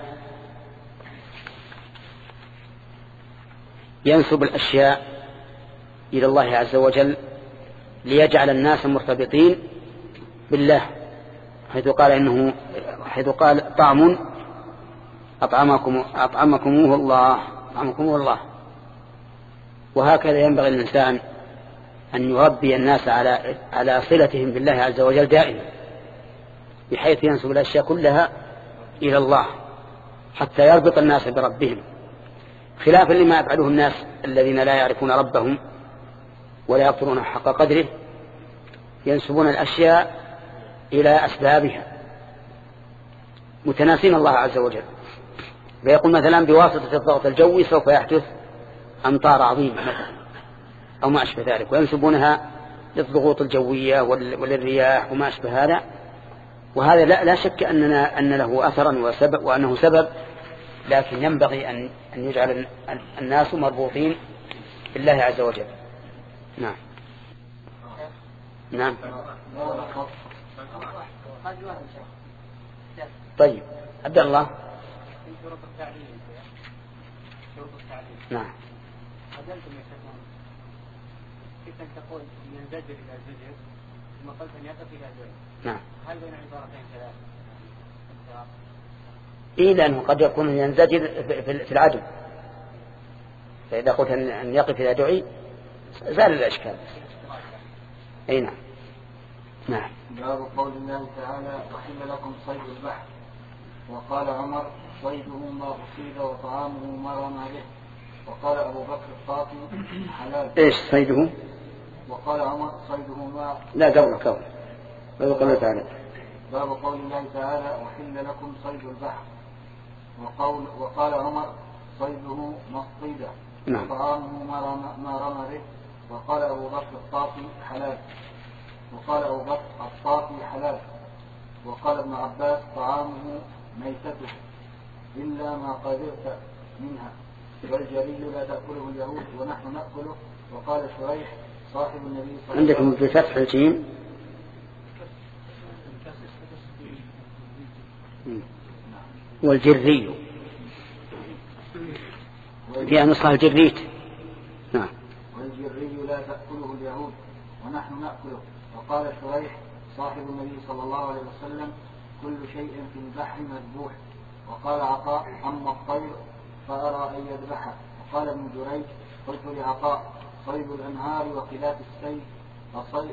ينسب الأشياء إلى الله عز وجل ليجعل الناس مرتبطين بالله، حيث قال إنه حيث قال طعم أطعمكم أطعمكموه الله أطعمكموه الله. وهكذا ينبغي الإنسان أن يربي الناس على على صلتهم بالله عز وجل دائما، بحيث ينسب الأشياء كلها إلى الله حتى يربط الناس بربهم. خلافا لما يفعله الناس الذين لا يعرفون ربهم ولا يقدرون حق قدره، ينسبون الأشياء إلى أسبابها متناسين الله عز وجل. فيقول مثلا بواسطة الضغط الجوي سوف يحدث أمطار عظيمة مثلا أو ما أشبه ذلك، وينسبونها للضغوط الجوية وللرياح وما أشبه هذا. وهذا لا, لا شك أننا أن له أثرا وسبب وأنه سبب، لكن ينبغي أن أن يجعل الناس مربوطين بالله عز وجل. نعم نعم. طيب عبد الله. شروط التعليم شروط التعليم نعم. أجلتم يا شيخ كيف أن تقول من زجر إلى زجر ثم قلت أن يقف إلى زجر. نعم. هل بين عبارتين ثلاث؟ إيه، لأنه قد يكون ينزجر في العدو، فإذا قلت أن يقف إذا دعي زال الأشكال. أي نعم. نعم. باب قول الله تعالى وحل لكم صيد البحر. وقال عمر صيده ما أصيد وطعامه ما رمى به. وقال أبو بكر الطافي حلال. إيش صيده؟ وقال عمر صيده ما لا قبل قبل باب قوله تعالى. باب قول الله تعالى وحل لكم صيد البحر. وقول وقال عمر صيده ما اصطيد وطعامه ما رمى, ما رمى به. وقال أبو بكر الطافي حلال. وقال أبو بكر الطافي حلال. وقال ابن عباس طعامه ميتته إلا ما قدرت منها، والجري لا تأكله اليهود ونحن نأكله. وقال شريح صاحب النبي صلى الله عليه وسلم عندكم بفتح الجيم والجري في نصها الجريت. نعم. والجري لا تأكله اليهود ونحن نأكله. وقال شريح صاحب النبي صلى الله عليه وسلم كل شيء في البحر مذبوح. وقال عطاء أما الطير فأرى أن يذبحه. وقال ابن جريج قلت لعطاء صيد الأنهار وخلاف السيف فصيد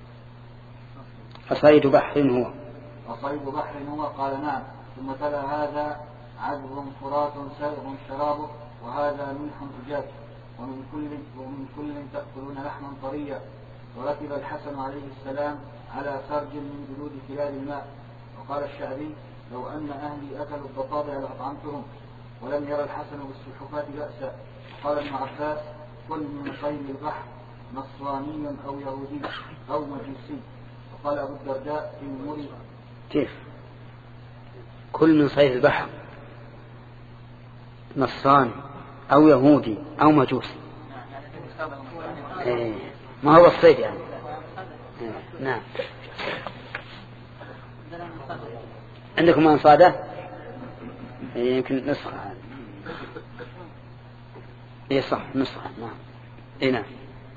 فصيد بحر هو فصيد بحر هو. قال نعم. ثم تلا هذا عذب فرات سائغ شرابه وهذا ملح أجاج ومن كل ومن كل تأكلون لحما طريا. وركب الحسن عليه السلام على سرج من جلود كلاب الماء. وقال الشعبي لو أن أهلي أكلوا الضفادع لأطعمتهم. ولم يرى الحسن بالسلحفاة بأسا. وقال ابن عباس كل من صيد البحر نصراني أو يهودي أو مجوسي. وقال أبو الدرداء في المري كيف كل من صيد البحر نصراني أو يهودي أو مجوسي. إيه. ما هو الصيد يعني. إيه. نعم. عندكم أنصادة إيه يمكن نسخة. إيه صح نسخة. نعم. إيه نعم.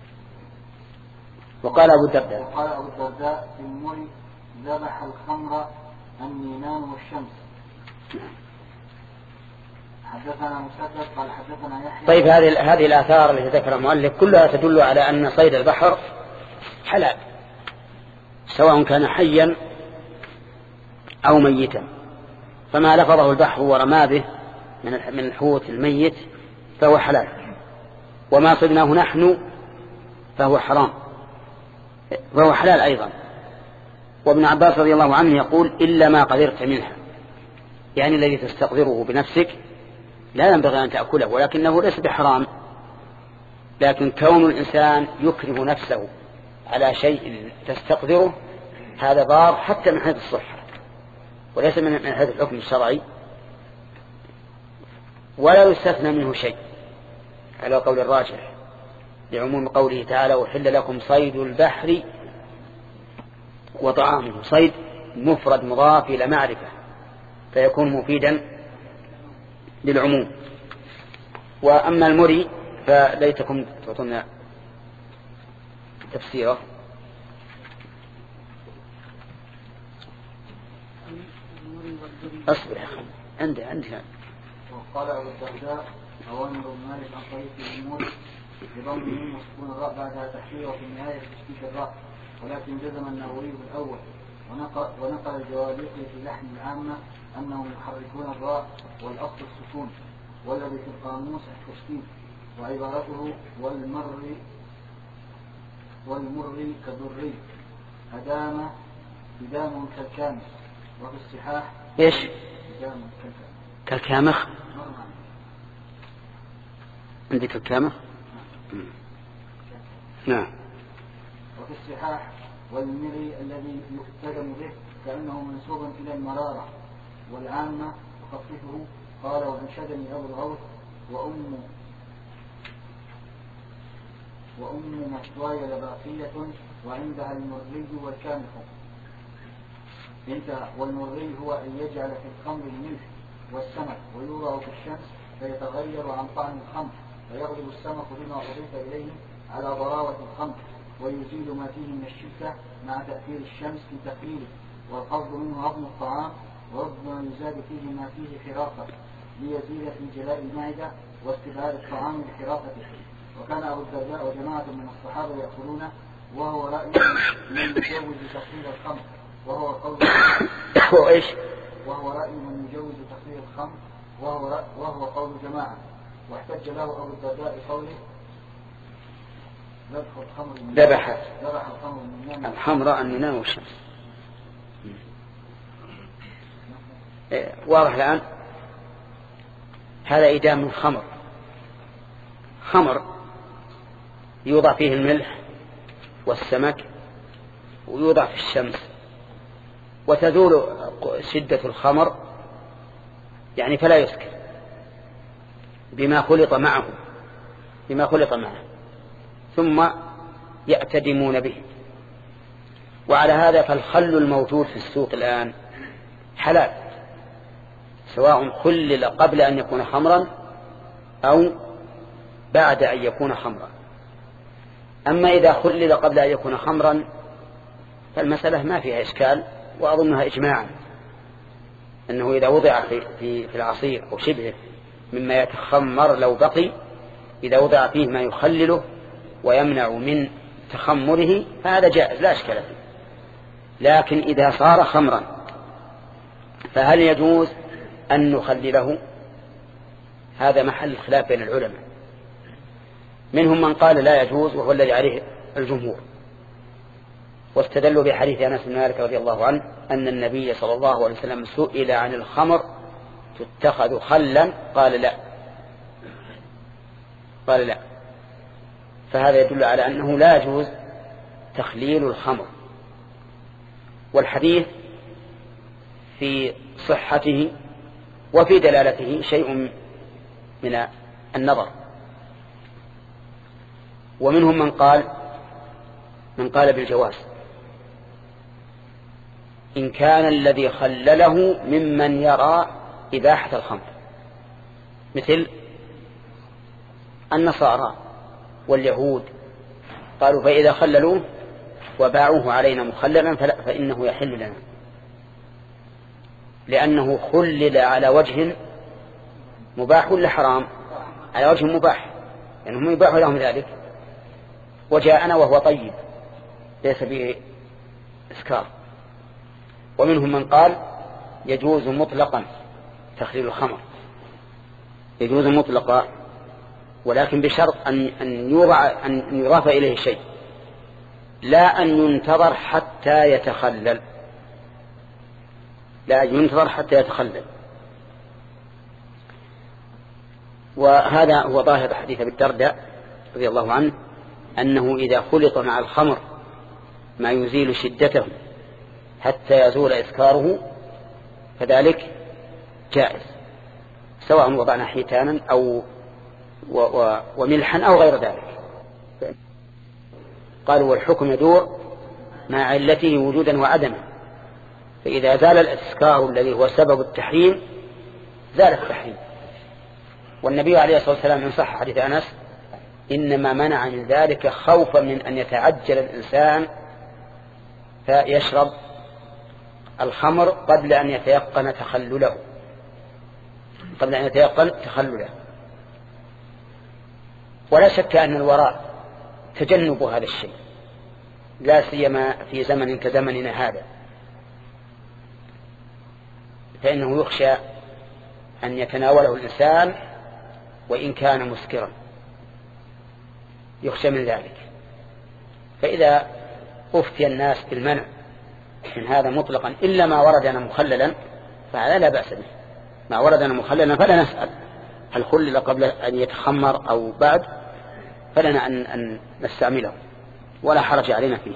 وقال أبو الدرداء وقال أبو الدرداء في المري ذبح الخمر النينان والشمس. حدثنا مسدد قال حدثنا يحيى. طيب هذه هذه الآثار التي ذكر المؤلف كلها تدل على أن صيد البحر حلال سواء كان حيا أو ميتا. فما لفظه البحر ورمى به من الحوت الميت فهو حلال، وما صدناه نحن فهو حرام فهو حلال أيضا. وابن عباس رضي الله عنه يقول إلا ما قدرت منها، يعني الذي تستقدره بنفسك لا ينبغي أن تأكله، ولكنه ليس بحرام. لكن كون الإنسان يكره نفسه على شيء تستقدره هذا ضار حتى من حيث الصحة وليس من حيث الحكم الشرعي، ولا يستثنى منه شيء على قول الراجح لعموم قوله تعالى وحل لكم صيد البحر وطعامه. صيد مفرد مضاف إلى معرفة فيكون مفيدا للعموم. وأما المري فليتكم تعطونا تفسيره. أصبر يا أخي عندي عندي. وقال أبو الدرداء أوامر مالك عن طريق المري بضمه وسكون الراء بعدها تحرير وفي النهاية تشكيك الراء، ولكن جزم النووي الأول ونقل, ونقل الجواليق في لحن العامة أنهم يحركون الراء والأصل السكون. والذي في القاموس التشكيل، وعبارته والمر والمر كالدري، أدام إدام كالكامخ، وفي الصحاح إيش؟ إدام كالكامخ. عندك الكامخ؟ نعم. وفي الصحاح والمري الذي يقتدم به كأنه منسوب إلى المرارة والعامة وخففه. قال وأنشدني أبو الغوث وأم وأم مشواي لباقية وعندها المري والكامخ. انتهى. والمري هو أن يجعل في الخمر الملح والسمك ويوضع في الشمس فيتغير عن طعم الخمر فيغلب السمك بما أضيف إليه على ضراوة الخمر ويزيل ما فيه من الشدة مع تأثير الشمس في تقليله. والقصد منه هضم الطعام وربما يزاد فيه ما فيه حرافة ليزيد في جلاء المعدة واستبعاد الطعام بحرافته. وكان أبو الدرداء وجماعة من الصحابة يأكلونه وهو رأي من يجوز تقليل الخمر وهو قول وإيش؟ وهو رأي من يجوز تقليل الخمر وهو رأي وهو قول جماعة. واحتج له أبو الدرداء بقوله ذبح الحمراء النمام والشمس. واضح الآن. هذا إدام من خمر، خمر يوضع فيه الملح والسمك ويوضع في الشمس وتزول شدة الخمر يعني فلا يسكر بما خلط معه بما خلط معه ثم يأتدمون به. وعلى هذا فالخل الموجود في السوق الآن حلال سواء خلل قبل أن يكون خمرا أو بعد أن يكون خمرا. أما إذا خلل قبل أن يكون خمرا فالمسألة ما فيها إشكال، وأظنها إجماعا أنه إذا وضع في, في, في العصير أو شبهه مما يتخمر لو بقي، إذا وضع فيه ما يخلله ويمنع من تخمره فهذا جائز لا إشكال فيه. لكن إذا صار خمرا فهل يجوز أن نخلله؟ هذا محل خلاف بين العلماء. منهم من قال لا يجوز وهو الذي عليه الجمهور، واستدلوا بحديث أنس بن مالك رضي الله عنه أن النبي صلى الله عليه وسلم سئل عن الخمر تتخذ خلا قال لا قال لا فهذا يدل على أنه لا يجوز تخليل الخمر. والحديث في صحته وفي دلالته شيء من النظر. ومنهم من قال من قال بالجواز إن كان الذي خلله ممن يرى إباحة الخمر، مثل النصارى واليهود قالوا فإذا خللوه وباعوه علينا مخللا فإنه يحل لنا، لأنه خلل على وجه مباح ولا حرام؟ على وجه مباح، لأنهم يعني يباح لهم ذلك، وجاءنا وهو طيب ليس به إسكار. ومنهم من قال يجوز مطلقا تخليل الخمر، يجوز مطلقا ولكن بشرط أن أن يوضع أن يضاف إليه شيء، لا أن ينتظر حتى يتخلل، لا ينتظر حتى يتخلل. وهذا هو ظاهر حديث أبي الدرداء رضي الله عنه أنه إذا خلط مع الخمر ما يزيل شدته حتى يزول إسكاره فذلك جائز، سواء وضعنا حيتانا أو و و وملحا أو غير ذلك. قالوا والحكم يدور مع علته وجودا وعدما، فإذا زال الإسكار الذي هو سبب التحريم زال التحريم. والنبي عليه الصلاة والسلام من صح حديث أنس إنما منع من ذلك خوفا من أن يتعجل الإنسان فيشرب الخمر قبل أن يتيقن تخلله قبل أن يتيقن تخلله. ولا شك أن الوراء تجنب هذا الشيء، لا سيما في زمن كزمننا هذا، فإنه يخشى أن يتناوله الإنسان وإن كان مسكرا يخشى من ذلك. فإذا أفتي الناس بالمنع من هذا مطلقا إلا ما وردنا مخللا فهذا لا بأس به. ما وردنا مخللا فلا نسأل هل خلل قبل أن يتخمر أو بعد، فلنا أن, أن نستعمله ولا حرج علينا فيه.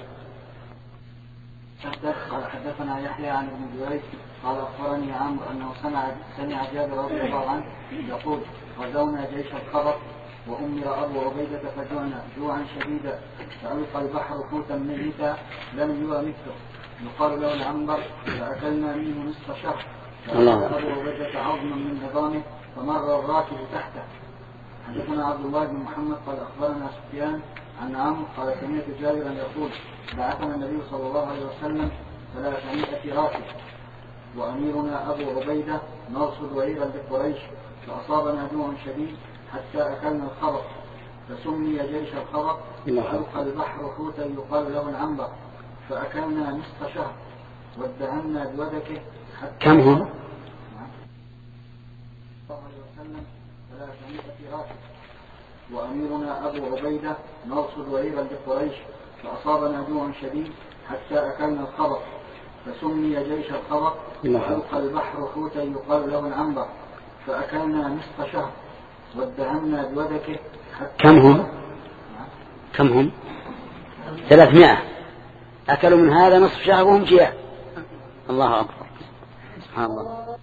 قال حدثنا يحيى عن ابن جريج قال أخبرني عمرو أنه سمع سمع جابر رضي الله عنه يقول غزونا جيش الخبر وأمر أبو عبيدة فجوعنا جوعا شديدا فألقى البحر حوتا ميتا لم يرى مثله يقال له العنبر فأكلنا منه نصف شهر فأخذ أبو عبيدة عظما من عظامه فمر الراكب تحته. حدثنا عبد الله بن محمد قال أخبرنا سفيان عن عمرو قال سمعت جابرا يقول بعثنا النبي صلى الله عليه وسلم ثلاثمائة راكب وأميرنا أبو عبيدة نرصد عيرا لقريش فأصابنا جوع شديد حتى أكلنا الخبر فسمي جيش الخبر وألقى البحر حوتا يقال له العنبر فأكلنا نصف شهر وادعنا بودكه حتى كم هم؟ ثلاثمائة راكب وأميرنا أبو عبيدة نرصد عيرا لقريش فأصابنا جوع شديد حتى أكلنا الخبر فسمي جيش الخبر وألقى البحر حوتا يقال له العنبر فأكلنا نصف شهر وادعنا بودكه حتى كم هم؟ كم هم؟ ثلاثمائة أكلوا من هذا نصف شهر وهم جياع. الله أكبر سبحان الله.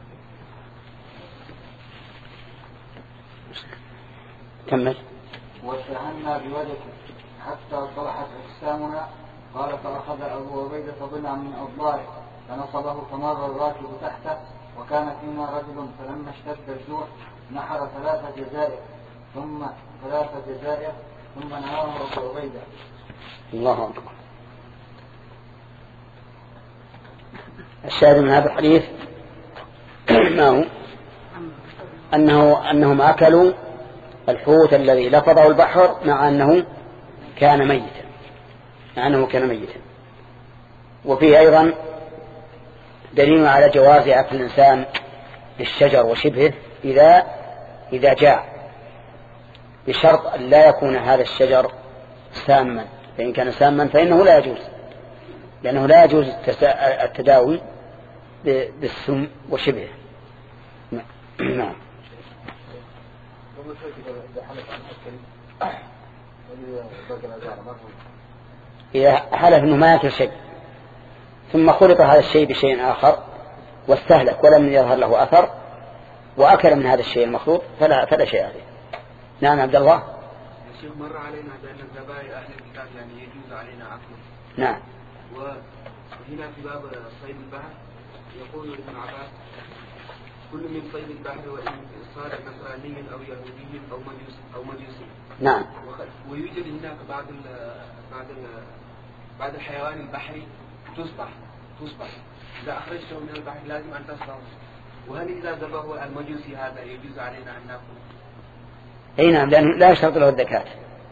كمل. وادعنا بودكه حتى صلحت أجسامنا قال فأخذ أبو عبيدة ضلعا من أضلاعه فنصبه فمر الراكب تحته وكان فينا رجل فلما اشتد الجوع نحر ثلاث جزائر ثم ثلاث جزائر ثم نهاه أبو عبيدة. الله أكبر. الشاهد من هذا الحديث ما هو أنه أنهم أكلوا الحوت الذي لفظه البحر مع أنه كان ميتا مع أنه كان ميتا. وفيه أيضا دليل على جواز أكل الإنسان بالشجر وشبهه إذا إذا جاع بشرط أن لا يكون هذا الشجر ساما، فإن كان ساما فإنه لا يجوز، لأنه لا يجوز التداوي بالسم وشبهه. نعم. إذا حلف أنه ما يأكل شيء ثم خلط هذا الشيء بشيء آخر واستهلك ولم يظهر له أثر وأكل من هذا الشيء المخلوط فلا, فلا شيء عليه. نعم عبد الله. الشيخ مر علينا بأن الذبائح أهل الكتاب يعني يجوز علينا أكله. نعم. وهنا في باب صيد البحر يقول ابن عباس كل من صيد البحر وإن صار نصراني أو يهودي أو مجوسي أو مجوسي. نعم. ويوجد هناك بعض ال بعض ال بعض الحيوان البحري تصبح تصبح إذا أخرجته من البحر لازم أن تصبح. وهل إذا ذبحه المجوسي هذا يجوز علينا أن نأكل؟ أي نعم، لأنه لا يشترط له الزكاة.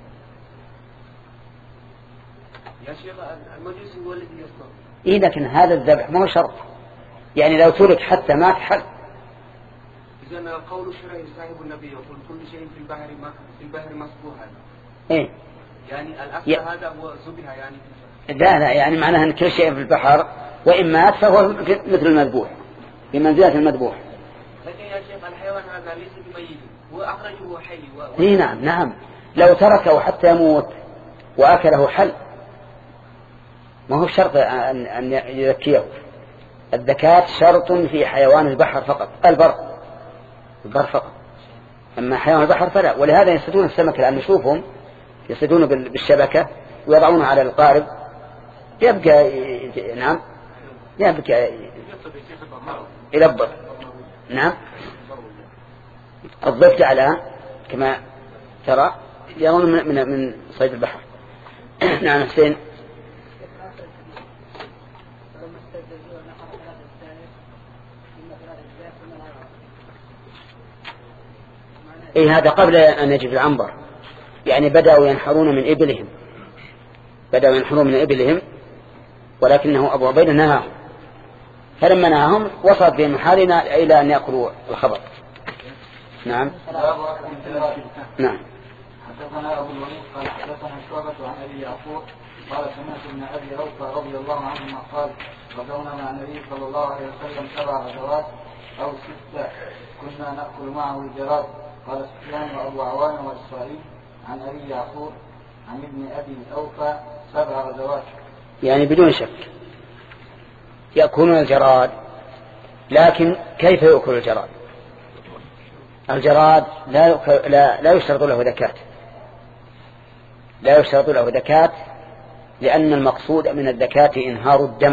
يا شيخ المجوسي هو الذي يصنع. إيه لكن هذا الذبح ما هو شرط، يعني لو ترك حتى مات حل. إذا قول الشرعي صاحب النبي يقول كل شيء في البحر ما في البحر مصبوح هذا. إيه. يعني الأصل ي... هذا هو ذبح يعني. لا لا يعني معناها أن كل شيء في البحر وإن مات فهو مثل المذبوح بمنزلة المذبوح. لكن يا شيخ الحيوان هذا ليس بميت هو أخرجه حي. و... إيه نعم نعم لو تركه حتى يموت وأكله حل ما هو شرط أن, أن يذكيه. الذكاة شرط في حيوان البحر فقط، البر البر فقط، أما حيوان البحر فلا. ولهذا يصيدون السمك الآن نشوفهم يصيدون بالشبكة ويضعونها على القارب يبقى نعم يبقى يلبط. نعم الضفدع على كما ترى يرون من, من, من صيد البحر. نعم حسين. إيه هذا قبل أن يجي في العنبر، يعني بدأوا ينحرون من إبلهم بدأوا ينحرون من إبلهم ولكنه أبو عبيدة نهاهم، فلما نهاهم وصلت بهم حالنا إلى أن يأكلوا الخبر. نعم. نعم. حدثنا أبو الوليد قال حدثنا شعبة عن أبي يعقوب قال سمعت ابن أبي أوفى رضي الله عنهما قال غزونا مع النبي صلى الله عليه وسلم سبع غزوات أو ستة كنا نأكل معه الجراد. قال سفيان وأبو عوان وإسرائيل عن أبي يعقوب عن ابن أبي أوفى سبع غزوات. يعني بدون شك يأكلون الجراد، لكن كيف يأكل الجراد؟ الجراد لا لا, لا يشترط له ذكاة، لا يشترط له ذكاة، لأن المقصود من الذكاة إنهار الدم،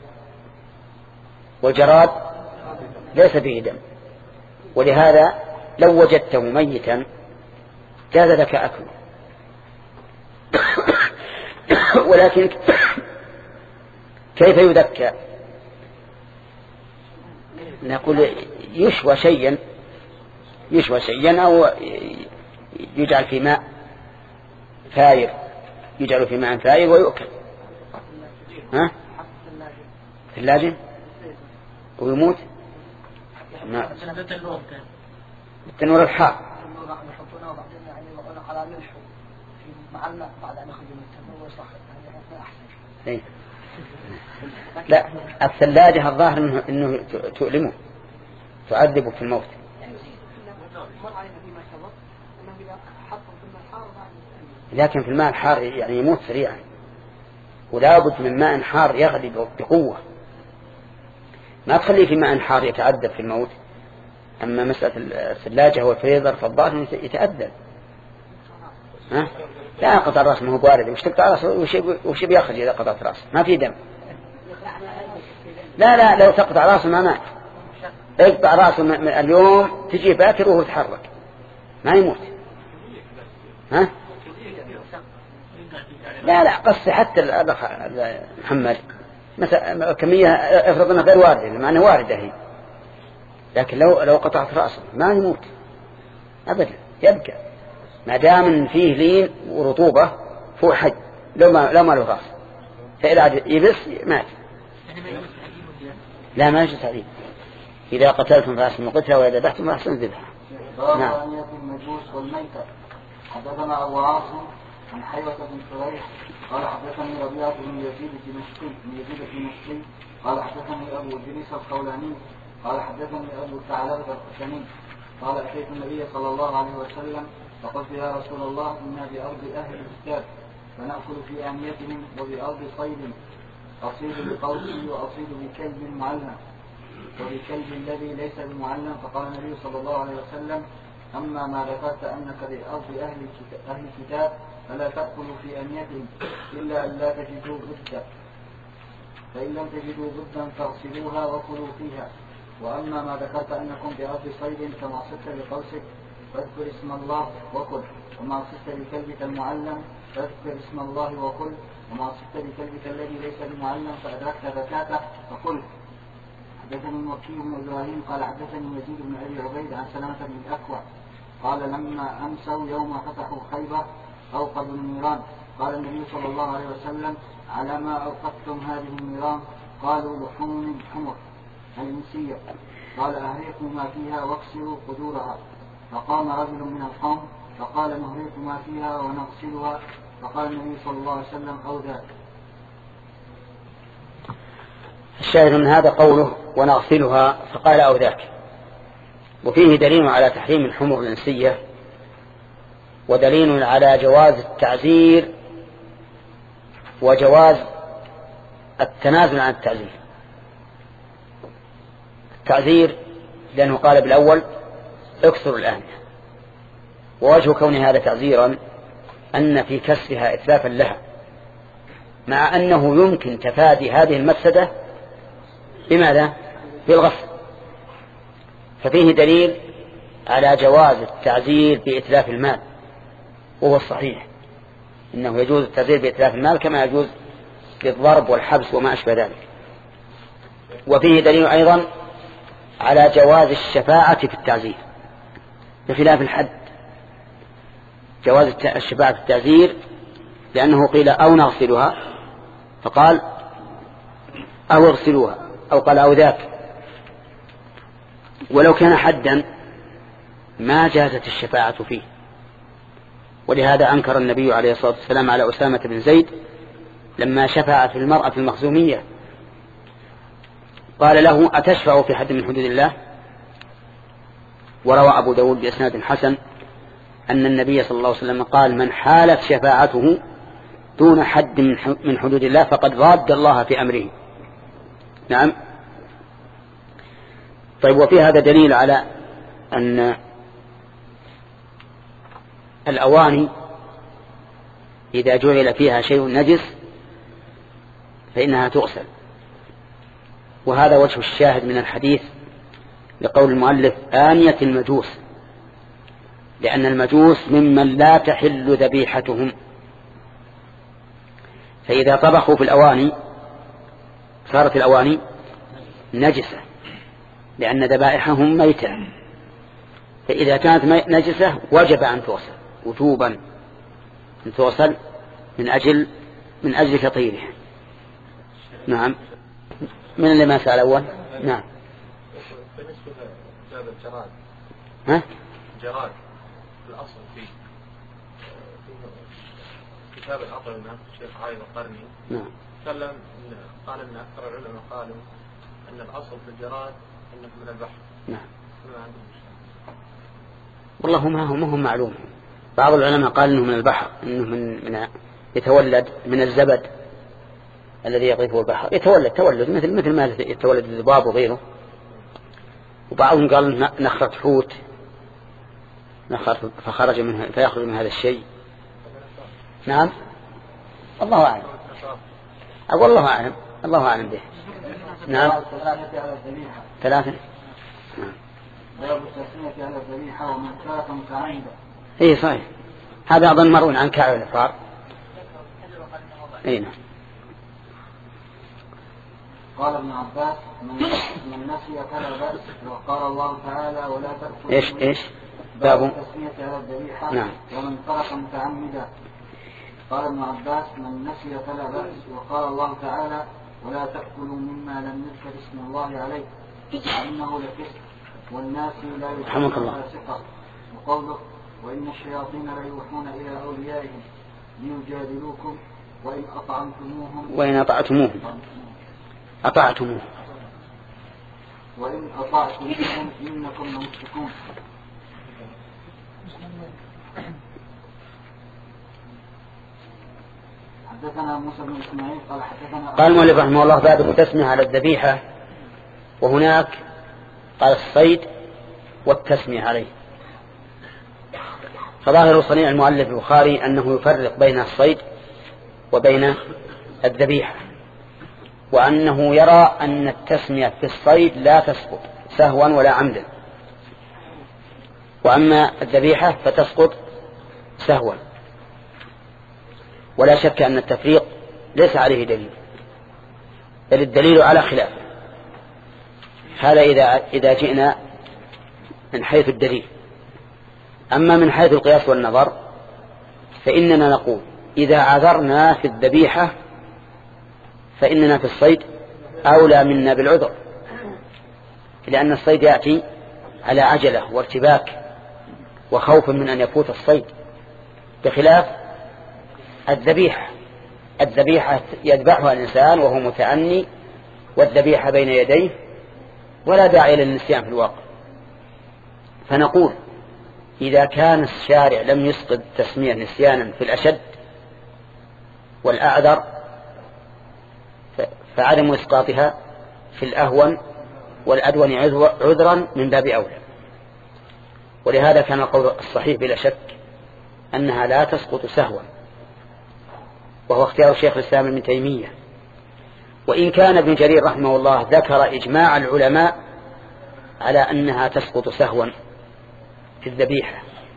والجراد ليس فيه دم، ولهذا لو وجدته ميتا جاز لك أكله. ولكن كيف يذكى؟ نقول يشوى شيئا يشوى شيئا أو يجعل في ماء ثائر، يجعل في ماء ثائر ويؤكل. ها؟ في اللاجن ويموت ما بالتنور الحار. لا، الثلاجة الظاهر إنه, إنه تؤلمه، تعذبه في الموت. لكن في الماء الحار يعني يموت سريعا، ولا بد من ماء حار يغلي بقوة، ما تخليه في ماء حار يتعذب في الموت. أما مسألة الثلاجة والفريزر فالظاهر يتأذب. ها؟ لا، قطع الرأس ما هو بارد، وش تقطع رأسه وش بيأخذ إذا قطعت رأسه؟ ما في دم. لا لا، لو تقطع رأسه ما مات. اقطع رأسه من اليوم تجي باكر وهو يتحرك ما يموت. ها؟ لا لا، قص حتى محمد مثلا كمية افرض انها غير واردة، مع انها واردة هي، لكن لو لو قطعت رأسه ما يموت ابدا، يبقى ما دام فيه لين ورطوبة فوق حج، لو ما لو ما له راس فإذا يبس مات. لا، ما يجوز تعذيب. إذا قتلتم فأحسنوا القتلة وإذا ذبحتم فأحسنوا الذبح. نعم. المجوس والميتة. حدثنا أبو عاصم عن حيوة بن شريح قال حدثني ربيعة بن يزيد الدمشقي بن يزيد الدمشقي قال حدثني أبو إدريس الخولاني قال حدثني أبو ثعلبة الخشني قال أتيت النبي صلى الله عليه وسلم فقلت يا رسول الله إنا بأرض أهل الكتاب فنأكل في آنيتهم وبأرض صيد، أصيد بقوسي وأصيد بكلب معلم وبكلب الذي ليس بمعلم. فقال النبي صلى الله عليه وسلم أما ما ذكرت أنك بأرض أهل الكتاب فلا تأكلوا في آنيتهم إلا أن لا تجدوا بدا، فإن لم تجدوا بدا فاغسلوها وكلوا فيها. وأما ما ذكرت أنكم بأرض صيد كما صدت بقوسك فاذكر اسم الله وكل، وما صدت بكلبك المعلم فاذكر اسم الله وكل، وما صدت بكلبك الذي ليس بمعلم فأدركت زكاته فكل. حدثني مكي بن إبراهيم قال حدثني يزيد بن أبي عبيد عن سلامة بن الأكوع قال لما أمسوا يوم فتحوا خيبر أوقدوا النيران. قال النبي صلى الله عليه وسلم على ما أوقدتم هذه النيران؟ قالوا لحوم حمر الإنسية. قال أهريقوا ما فيها واكسروا قدورها. فقام رجل من القوم فقال نهريق ما فيها ونغسلها. فقال النبي صلى الله عليه وسلم أو ذاك. الشاهد من هذا قوله ونغسلها فقال أو ذاك، وفيه دليل على تحريم الحمر الإنسية، ودليل على جواز التعزير وجواز التنازل عن التعزير. التعزير لأنه قال بالأول اكسر الآنية، ووجه كون هذا تعزيرا أن في كسرها إتلافا لها، مع أنه يمكن تفادي هذه المفسدة بماذا؟ بالغسل. ففيه دليل على جواز التعزير بإتلاف المال، وهو الصحيح إنه يجوز التعزير بإتلاف المال كما يجوز بالضرب والحبس وما أشبه ذلك. وفيه دليل أيضا على جواز الشفاعة في التعزير بخلاف الحد، جواز الشفاعة في التعزير لأنه قيل أو نغسلها فقال أو اغسلوها، أو قال أو ذاك. ولو كان حدا ما جازت الشفاعة فيه. ولهذا أنكر النبي عليه الصلاة والسلام على أسامة بن زيد لما شفع في المرأة المخزومية، قال له أتشفع في حد من حدود الله؟ وروى أبو داود بإسناد حسن أن النبي صلى الله عليه وسلم قال من حالت شفاعته دون حد من حدود الله فقد راد الله في أمره. نعم. طيب، وفي هذا دليل على أن الأواني إذا جعل فيها شيء نجس فإنها تغسل، وهذا وجه الشاهد من الحديث لقول المؤلف آنية المجوس، لأن المجوس ممن لا تحل ذبيحتهم، فإذا طبخوا في الأواني صارت الأواني نجسة لأن ذبائحهم ميتة، فإذا كانت نجسة وجب أن تغسل وجوبا أن تغسل من أجل من أجل تطهيرها. نعم. من اللي ما سأل أول؟ نعم. بالنسبة لباب الجراد، ها؟ جراد الأصل فيه كتاب الأطعمة الشيخ عايض القرني نعم تكلم قال أن أكثر العلماء قالوا أن الأصل في الجراد أنه من البحر. نعم. والله ما هو ما هو معلوم. بعض العلماء قال إنه من البحر، إنه من من يتولد من الزبد الذي يقذفه البحر، يتولد تولد مثل مثل ما يتولد الذباب وغيره. وبعضهم قال نخرة حوت نخرة فخرج منها فيخرج من هذا الشيء. نعم. الله أعلم. أقول الله أعلم. الله أعلم به. نعم. ثلاثة. باب التسمية على الذبيحة ومن ترك متعمدا. إيه صحيح. هذا أظن مروي عن كعب الإفرار. إيه نعم. قال ابن عباس من من نسي فلا بأس، وقال الله تعالى ولا تأكلوا. إيش إيش باب التسمية على الذبيحة نعم. ومن ترك متعمدا. قال ابن عباس من نسي فلا بأس، وقال الله تعالى ولا تأكلوا مما لم يذكر اسم الله عليه إنه لفسق والناس لا يحبون فاسقا. وقوله وإن الشياطين لا يوحون إلى أوليائهم ليجادلوكم وإن أطعمتموهم وإن أطعتموهم أطعتموه وإن أطعتموهم إنكم لمشركون. حدثنا موسى بن إسماعيل قال حدثنا قال المؤلف رحمه الله باب التسمية على الذبيحة، وهناك قال الصيد والتسمية عليه. فظاهر صنيع المؤلف البخاري أنه يفرق بين الصيد وبين الذبيحة، وأنه يرى أن التسمية في الصيد لا تسقط سهوا ولا عمدا، وأما الذبيحة فتسقط سهوا. ولا شك أن التفريق ليس عليه دليل، بل الدليل على خلاف هذا إذا إذا جئنا من حيث الدليل. أما من حيث القياس والنظر فإننا نقول إذا عذرنا في الذبيحة فإننا في الصيد أولى منا بالعذر، لأن الصيد يأتي على عجلة وارتباك وخوف من أن يفوت الصيد، بخلاف الذبيحة. الذبيحة يذبحها الإنسان وهو متأني، والذبيحة بين يديه ولا داعي للنسيان في الواقع. فنقول إذا كان الشارع لم يسقط التسمية نسيانا في الأشد والأعذر فعدم إسقاطها في الأهون والأدون عذرا من باب أولى. ولهذا كان القول الصحيح بلا شك أنها لا تسقط سهوا، وهو اختيار شيخ الإسلام ابن تيمية. وإن كان ابن جرير رحمه الله ذكر إجماع العلماء على أنها تسقط سهوا في الذبيحة،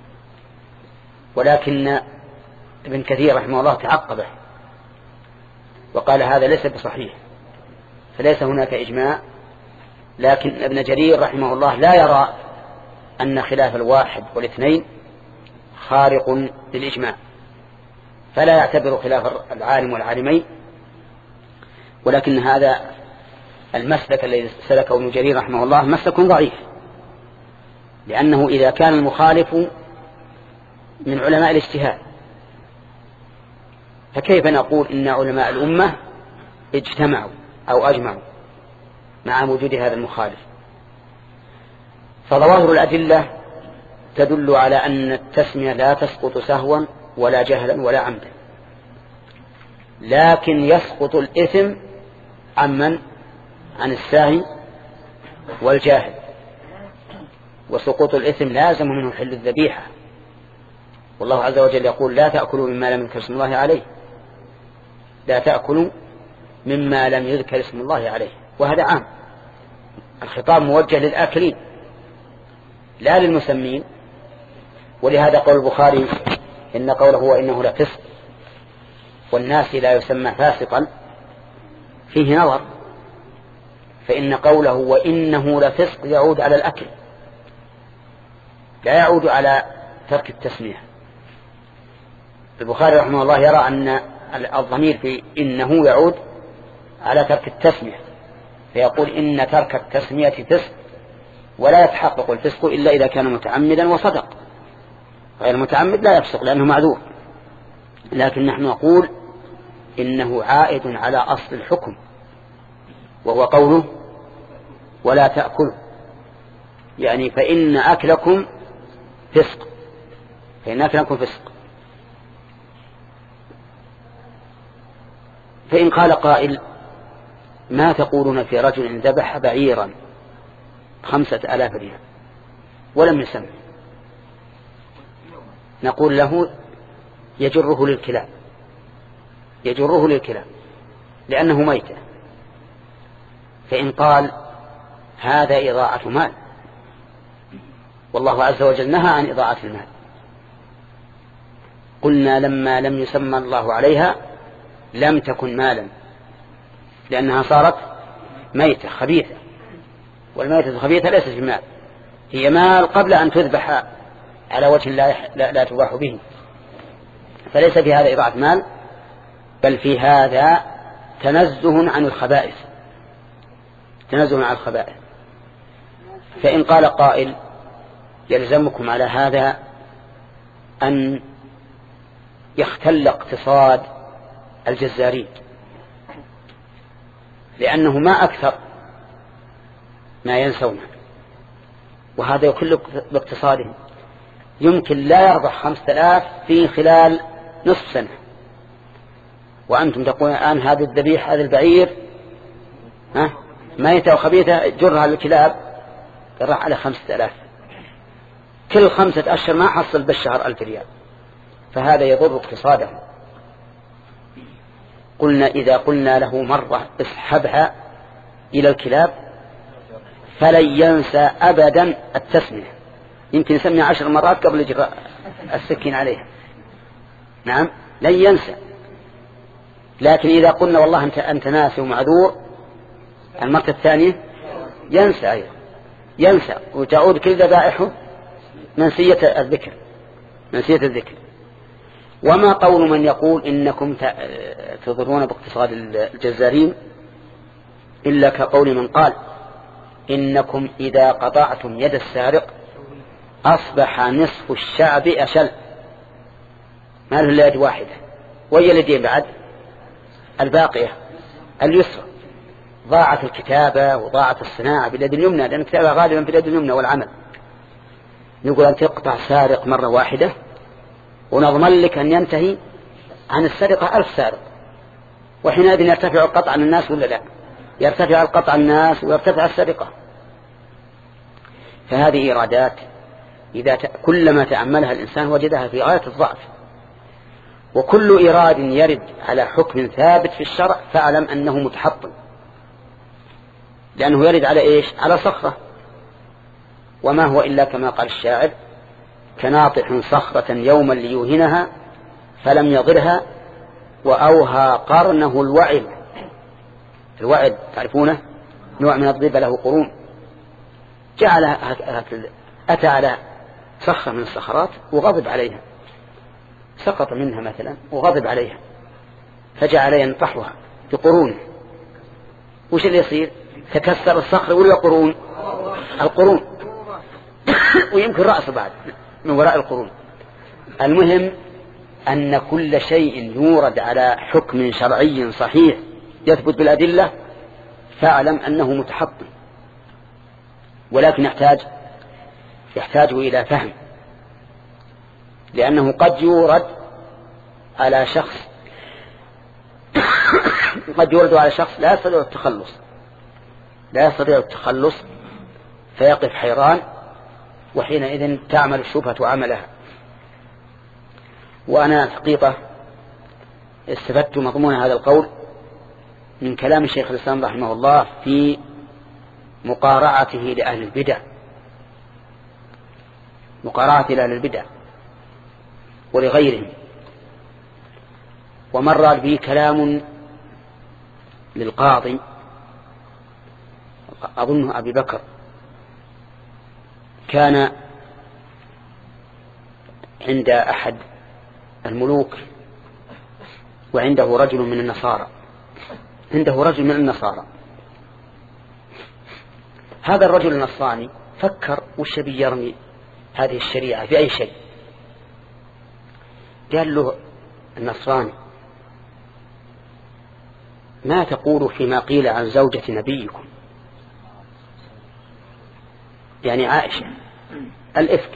ولكن ابن كثير رحمه الله تعقبه وقال هذا ليس بصحيح، فليس هناك إجماع. لكن ابن جرير رحمه الله لا يرى أن خلاف الواحد والاثنين خارق للإجماع، فلا يعتبر خلاف العالم والعالمين. ولكن هذا المسلك الذي سلكه ابن جرير رحمه الله مسلك ضعيف، لأنه إذا كان المخالف من علماء الاجتهاد فكيف نقول إن علماء الأمة اجتمعوا أو أجمعوا مع وجود هذا المخالف؟ فظواهر الأدلة تدل على أن التسمية لا تسقط سهوا ولا جهلا ولا عمدا، لكن يسقط الإثم عمن؟ عن الساهي والجاهل، وسقوط الإثم لازم منه حل الذبيحة، والله عز وجل يقول لا تأكلوا مما لم يذكر اسم الله عليه، لا تأكلوا مما لم يذكر اسم الله عليه، وهذا عام، الخطاب موجه للآكلين لا للمسمين. ولهذا قول البخاري إن قوله وإنه لفسق والناس لا يسمى فاسقا فيه نظر، فإن قوله وإنه لفسق يعود على الأكل لا يعود على ترك التسمية. البخاري رحمه الله يرى أن الضمير في إنه يعود على ترك التسمية، فيقول إن ترك التسمية فسق، ولا يتحقق الفسق إلا إذا كان متعمدا وصدق، غير متعمد لا يفسق لأنه معذور. لكن نحن نقول إنه عائد على أصل الحكم وهو قوله ولا تأكلوا، يعني فإن أكلكم فسق، فإن أكلكم فسق. فإن قال قائل ما تقولون في رجل ذبح بعيرا خمسة آلاف ريال ولم يسمى؟ نقول له يجره للكلاب، يجره للكلاب لأنه ميتة. فإن قال هذا إضاعة مال، والله عز وجل نهى عن إضاعة المال، قلنا لما لم يسمى الله عليها لم تكن مالا لأنها صارت ميتة خبيثة، والميتة الخبيثة ليست بمال، هي مال قبل أن تذبح على وجه لا, لا, لا تباح به، فليس في هذا إضاعة مال، بل في هذا تنزه عن الخبائث، تنزه عن الخبائث. فإن قال قائل يلزمكم على هذا أن يختل اقتصاد الجزارين، لأنه ما أكثر ما ينسونه، وهذا يكل باقتصادهم، يمكن لا يربح خمسة آلاف في خلال نصف سنة، وأنتم تقولون الآن هذا الذبيح هذا البعير ها ميتة وخبيثة جرها للكلاب راح على خمسة آلاف، كل خمسة أشهر ما حصل بالشهر ألف ريال، فهذا يضر اقتصادهم. قلنا إذا قلنا له مرة اسحبها إلى الكلاب فلن ينسى أبدا التسمية، يمكن يسمي عشر مرات قبل إجراء السكين عليها، نعم لن ينسى. لكن إذا قلنا والله أنت, أنت ناسي ومعذور، المرة الثانية ينسى أيضا، ينسى وتعود كل ذبائحه منسية الذكر، منسية الذكر. وما قول من يقول إنكم تضرون باقتصاد الجزارين إلا كقول من قال إنكم إذا قطعتم يد السارق أصبح نصف الشعب أشل، ما له إلا يد واحدة، وهي اليدين بعد الباقية اليسرى، ضاعت الكتابة وضاعت الصناعة باليد اليمنى، لأن الكتابة غالبا باليد اليمنى والعمل. نقول أن تقطع سارق مرة واحدة ونضمن لك أن ينتهي عن السرقة ألف سارق، وحينئذ يرتفع القطع عن الناس ولا لا؟ يرتفع القطع عن الناس ويرتفع السرقة. فهذه إيرادات إذا ت... كلما تأملها الإنسان وجدها في غاية الضعف. وكل إيراد يرد على حكم ثابت في الشرع فاعلم أنه متحطم، لأنه يرد على إيش؟ على صخرة، وما هو إلا كما قال الشاعر كناطح صخرة يوما ليوهنها فلم يضرها وأوهى قرنه الوعد. الوعد تعرفونه نوع من الضب له قرون، جعل أتى على صخرة من الصخرات وغضب عليها، سقط منها مثلا وغضب عليها فجعل ينطحها بقرونه. وش اللي يصير؟ تكسر الصخر ولا قرون؟ القرون. ويمكن رأسه بعد من وراء القرون. المهم أن كل شيء يورد على حكم شرعي صحيح يثبت بالأدلة فاعلم أنه متحطم، ولكن يحتاج يحتاج إلى فهم، لأنه قد يورد على شخص قد يورد على شخص لا يستطيع التخلص لا يستطيع التخلص فيقف حيران، وحينئذ تعمل الشبهة عملها. وأنا الحقيقة استفدت مضمون هذا القول من كلام الشيخ الإسلام رحمه الله في مقارعته لأهل البدع مقارعة لأهل البدع ولغيرهم. ومر به كلام للقاضي أظنه أبي بكر، كان عند أحد الملوك وعنده رجل من النصارى عنده رجل من النصارى هذا الرجل النصراني فكر وش بي يرمي هذه الشريعة في أي شيء. قال له النصراني: ما تقول فيما قيل عن زوجة نبيكم، يعني عائشة، الإفك،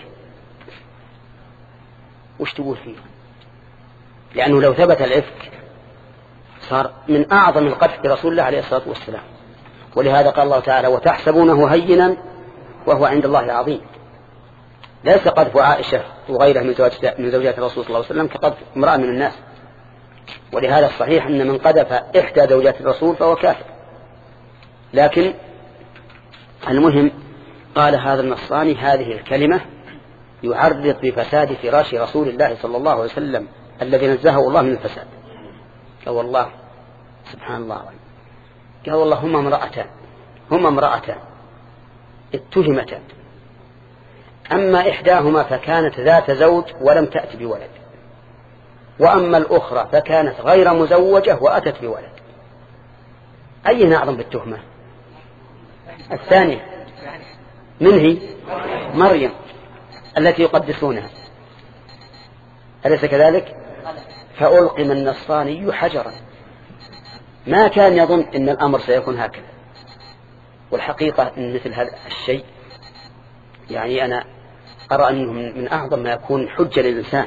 وش تقول فيه؟ لأنه لو ثبت الإفك صار من أعظم القذف برسول الله عليه الصلاة والسلام. ولهذا قال الله تعالى: وتحسبونه هينا وهو عند الله عظيم. ليس قذف عائشة وغيرها من زوجات الرسول صلى الله عليه وسلم كقذف امرأة من الناس. ولهذا الصحيح أن من قذف إحدى زوجات الرسول فهو كافر. لكن المهم قال هذا النصراني هذه الكلمة يعرض بفساد فراش رسول الله صلى الله عليه وسلم الذي نزهه الله من الفساد. قال والله سبحان الله. قال والله هما امرأتان هما امرأتان اتهمتان، أما إحداهما فكانت ذات زوج ولم تأت بولد، وأما الأخرى فكانت غير مزوجة وأتت بولد. أيهن أعظم بالتهمة؟ الثانية. من هي؟ مريم التي يقدسونها، أليس كذلك؟ فألقم النصراني حجرا. ما كان يظن أن الأمر سيكون هكذا. والحقيقة أن مثل هذا الشيء يعني أنا أرى أنه من أعظم ما يكون حجة للإنسان،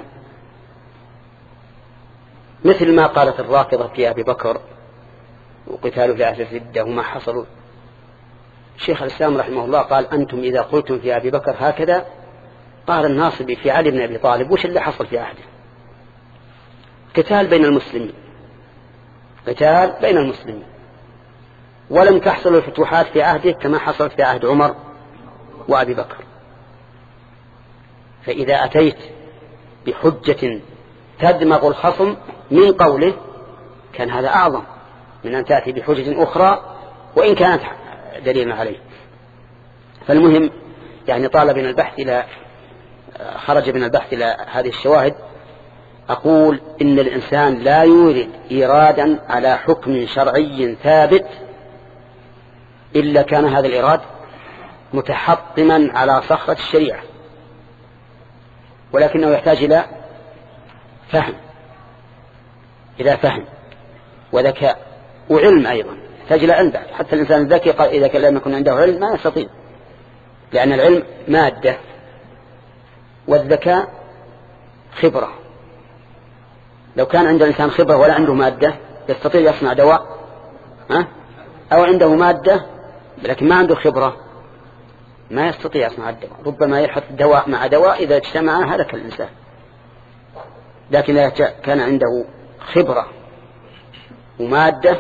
مثل ما قالت الرافضة في أبي بكر وقتاله في أهل الردة وما حصلوا. شيخ الإسلام رحمه الله قال: أنتم إذا قلتم في أبي بكر هكذا قال الناصبي في علي بن أبي طالب وش اللي حصل في عهده؟ قتال بين المسلمين قتال بين المسلمين ولم تحصل الفتوحات في عهده كما حصلت في عهد عمر وأبي بكر. فإذا أتيت بحجة تدمغ الخصم من قوله كان هذا أعظم من أن تأتي بحجة أخرى وإن كانت دليلا عليه. فالمهم يعني طالب من البحث إلى خرج من البحث إلى هذه الشواهد. أقول إن الإنسان لا يورد إيرادا على حكم شرعي ثابت إلا كان هذا الإيراد متحطما على صخرة الشريعة، ولكنه يحتاج إلى فهم إلى فهم وذكاء وعلم أيضا، يحتاج إلى علم بعد. حتى الإنسان الذكي إذا لم يكن عنده علم ما يستطيع، لأن العلم مادة والذكاء خبرة. لو كان عند الإنسان خبرة ولا عنده مادة يستطيع يصنع دواء، ها؟ أو عنده مادة لكن ما عنده خبرة ما يستطيع يصنع الدواء. ربما يحط دواء مع دواء إذا اجتمع هلك الإنسان. لكن إذا كان عنده خبرة ومادة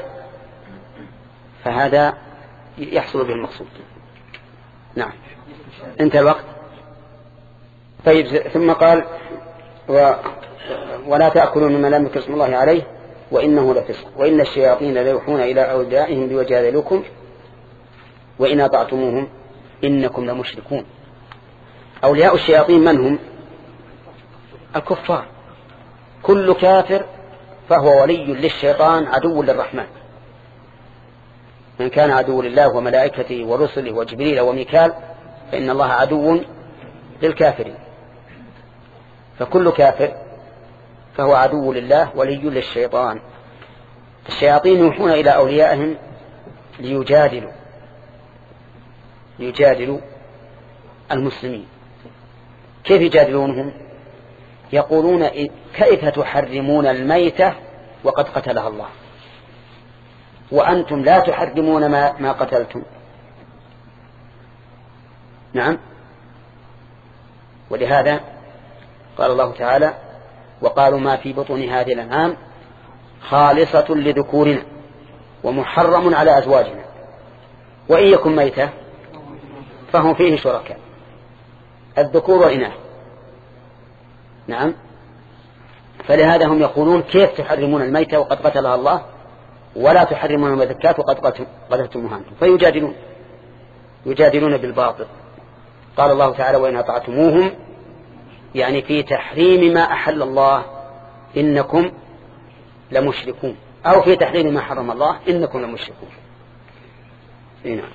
فهذا يحصل به المقصود. نعم انتهى الوقت. طيب ثم قال و ولا تأكلوا مما لم يذكر اسم الله عليه وإنه لفسق وإن الشياطين ليوحون إلى أوليائهم ليجادلوكم وإن أطعتموهم إنكم لمشركون. أولياء الشياطين من هم؟ الكفار. كل كافر فهو ولي للشيطان عدو للرحمن. من كان عدو لله وملائكته ورسله وجبريل وميكال فإن الله عدو للكافرين، فكل كافر فهو عدو لله ولي للشيطان. الشياطين يوحون إلى أوليائهم ليجادلوا ليجادلوا المسلمين. كيف يجادلونهم؟ يقولون كيف تحرمون الميتة وقد قتلها الله وأنتم لا تحرمون ما, ما قتلتم. نعم. ولهذا قال الله تعالى وقالوا ما في بطون هذه الأنعام خالصة لذكورنا ومحرم على أزواجنا وإن يكن ميتة فهم فيه شركاء الذكور والإناث. نعم. فلهذا هم يقولون كيف تحرمون الميتة وقد قتلها الله ولا تحرمون المذكات وقد قتلتموها أنتم. فيجادلون يجادلون بالباطل. قال الله تعالى وإن أطعتموهم يعني في تحريم ما أحل الله إنكم لمشركون أو في تحريم ما حرم الله إنكم لمشركون. نعم.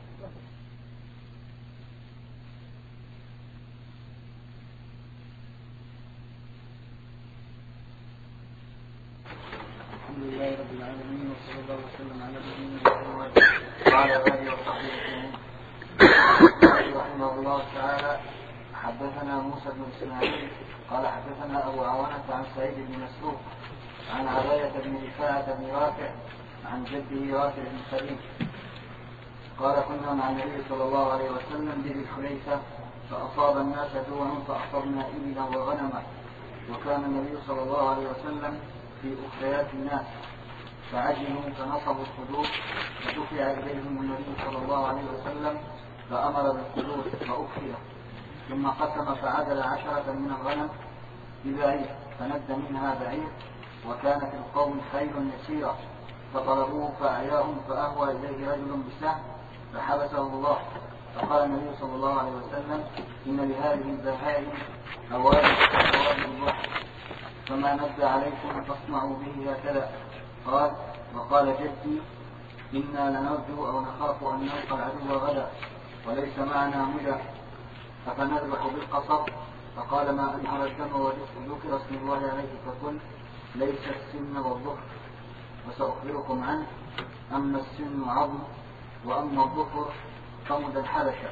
الحمد لله رب العالمين وصلى الله وسلم على نبينا محمد وعلى آله وصحبه أجمعين. رحمه الله تعالى حدثنا موسى بن إسماعيل قال حدثنا أبو عوانة عن سعيد بن مسروق عن عباية بن رفاعة بن رافع عن جده رافع بن خليل قال كنا مع النبي صلى الله عليه وسلم بذي الحليفة فأصاب الناس جوع فأصبنا إبلا وغنما وكان النبي صلى الله عليه وسلم في أخريات الناس فعجلوا فنصبوا الخدود فدفع إليهم النبي صلى الله عليه وسلم فأمر بالخدود فأخفي ثم قسم فعدل عشرة من الغنم ببعير فند منها بعير وكان في القوم خيل يسيرة فطلبوه فأعياهم فأهوى إليه رجل بسهم فحبسه الله فقال النبي صلى الله عليه وسلم إن لهذه البهائم أوائل أوائل البحر فما ند عليكم فاصنعوا به هكذا. قال وقال جدي إنا لنرجو أو نخاف أن نلقى العدو غدا وليس معنا مدى أفنذبح بالقصب فقال ما أنهر الدم وذكر اسم الله عليه فقل ليس السن والظهر وسأخبركم عنه أما السن عظم وأما الظهر فمد الحبشة.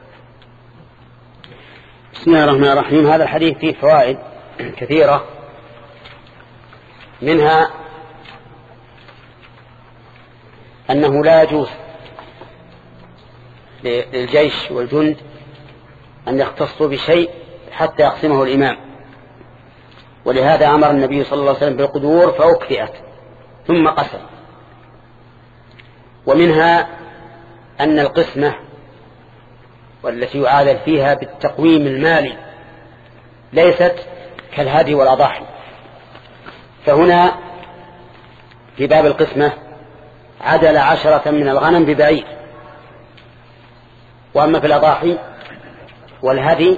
بسم الله الرحمن الرحيم. هذا الحديث فيه فوائد كثيرة منها أنه لا يجوز للجيش والجند أن يختصوا بشيء حتى يقسمه الإمام ولهذا أمر النبي صلى الله عليه وسلم بالقدور فأكفئت ثم قسم. ومنها أن القسمة والتي يعادل فيها بالتقويم المالي ليست كالهدي والأضاحي. فهنا في باب القسمة عدل عشرة من الغنم ببعير وأما في الأضاحي والهدي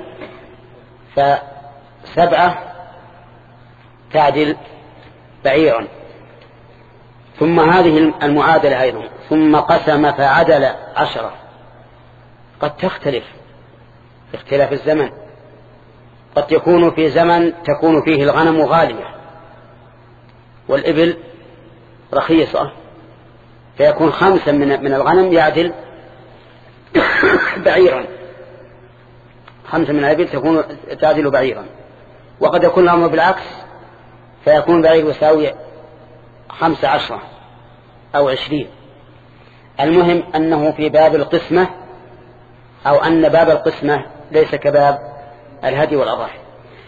فسبعة تعدل بعيرا. ثم هذه المعادلة أيضا ثم قسم فعدل عشرة قد تختلف اختلاف الزمن. قد يكون في زمن تكون فيه الغنم غالية والإبل رخيصة فيكون خمسا من من الغنم يعدل بعيرا خمسة من الإبل تكون تعدل بعيرا. وقد يكون الأمر بالعكس فيكون بعير يساوي خمس عشرة أو عشرين. المهم أنه في باب القسمة أو أن باب القسمة ليس كباب الهدي والأضاحي.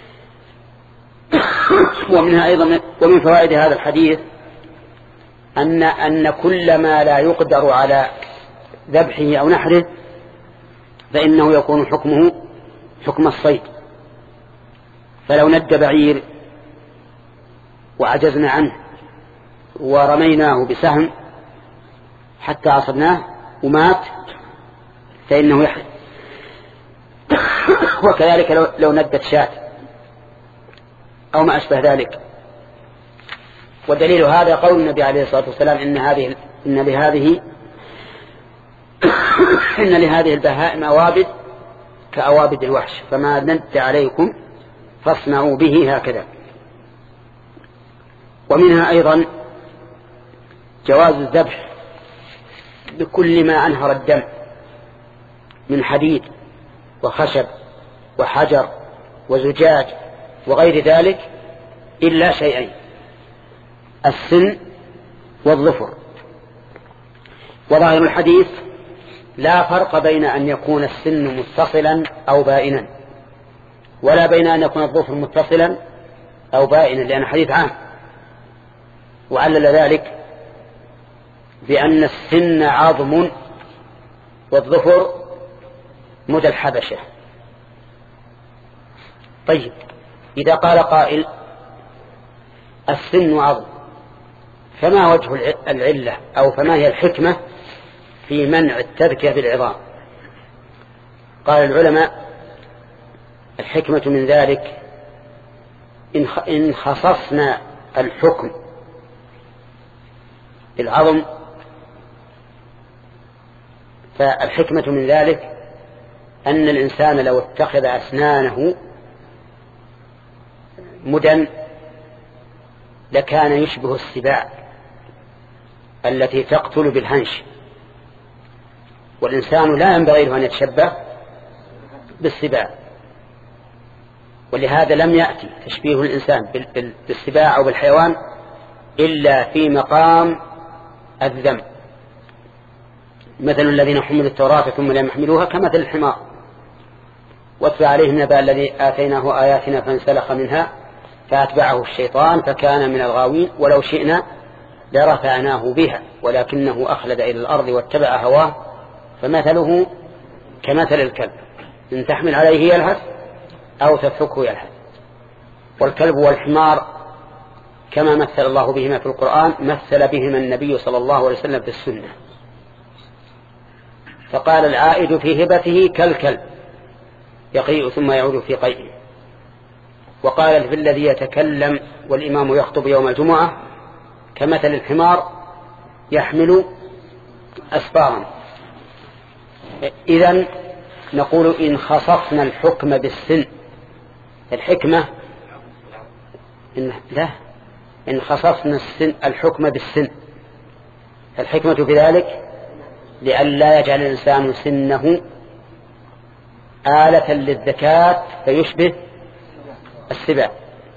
ومنها أيضا ومن فوائد هذا الحديث أن أن كل ما لا يقدر على ذبحه أو نحره فإنه يكون حكمه حكم الصيد. فلو ند بعير وعجزنا عنه ورميناه بسهم حتى عصرناه ومات فإنه يحرم. وكذلك لو, لو ندت شاة أو ما أشبه ذلك. ودليل هذا قول النبي عليه الصلاة والسلام إن هذه إن لهذه إن لهذه البهائم أوابد كأوابد الوحش، فما ند عليكم فاصنعوا به هكذا. ومنها أيضا جواز الذبح بكل ما أنهر الدم من حديد وخشب وحجر وزجاج وغير ذلك إلا شيئين: السن والظفر. وظاهر الحديث لا فرق بين أن يكون السن متصلا أو بائنا، ولا بين أن يكون الظفر متصلا أو بائنا، لأن الحديث عام. وعلل ذلك بأن السن عظم والظفر مدى الحبشة. طيب، إذا قال قائل السن عظم، فما وجه العلة أو فما هي الحكمة في منع التذكية بالعظام؟ قال العلماء: الحكمة من ذلك إن خصصنا الحكم بالعظم، فالحكمة من ذلك أن الإنسان لو اتخذ أسنانه مدن لكان يشبه السباع التي تقتل بالهنش، والإنسان لا ينبغي له أن يتشبه بالسباع، ولهذا لم يأتي تشبيه الإنسان بالسباع أو بالحيوان إلا في مقام الذم، مثل الذين حملوا التوراة ثم لم يحملوها كمثل الحمار. واتل عليهم نبأ الذي آتيناه آياتنا فانسلخ منها فأتبعه الشيطان فكان من الغاوين ولو شئنا لرفعناه بها ولكنه أخلد إلى الأرض واتبع هواه فمثله كمثل الكلب إن تحمل عليه يلهث أو تتركه يلهث. والكلب والحمار كما مثل الله بهما في القرآن مثل بهما النبي صلى الله عليه وسلم في السنة، فقال العائد في هبته كالكلب يقيء ثم يعود في قيئه. وقال في الذي يتكلم والإمام يخطب يوم الجمعة كمثل الحمار يحمل أسفارا. إذن نقول إن خصصنا الحكم بالسن، الحكمة إن لا إن خصصنا السن الحكم بالسن، الحكمة في ذلك لئلا يجعل الإنسان سنه آلة للذكاة فيشبه السباع.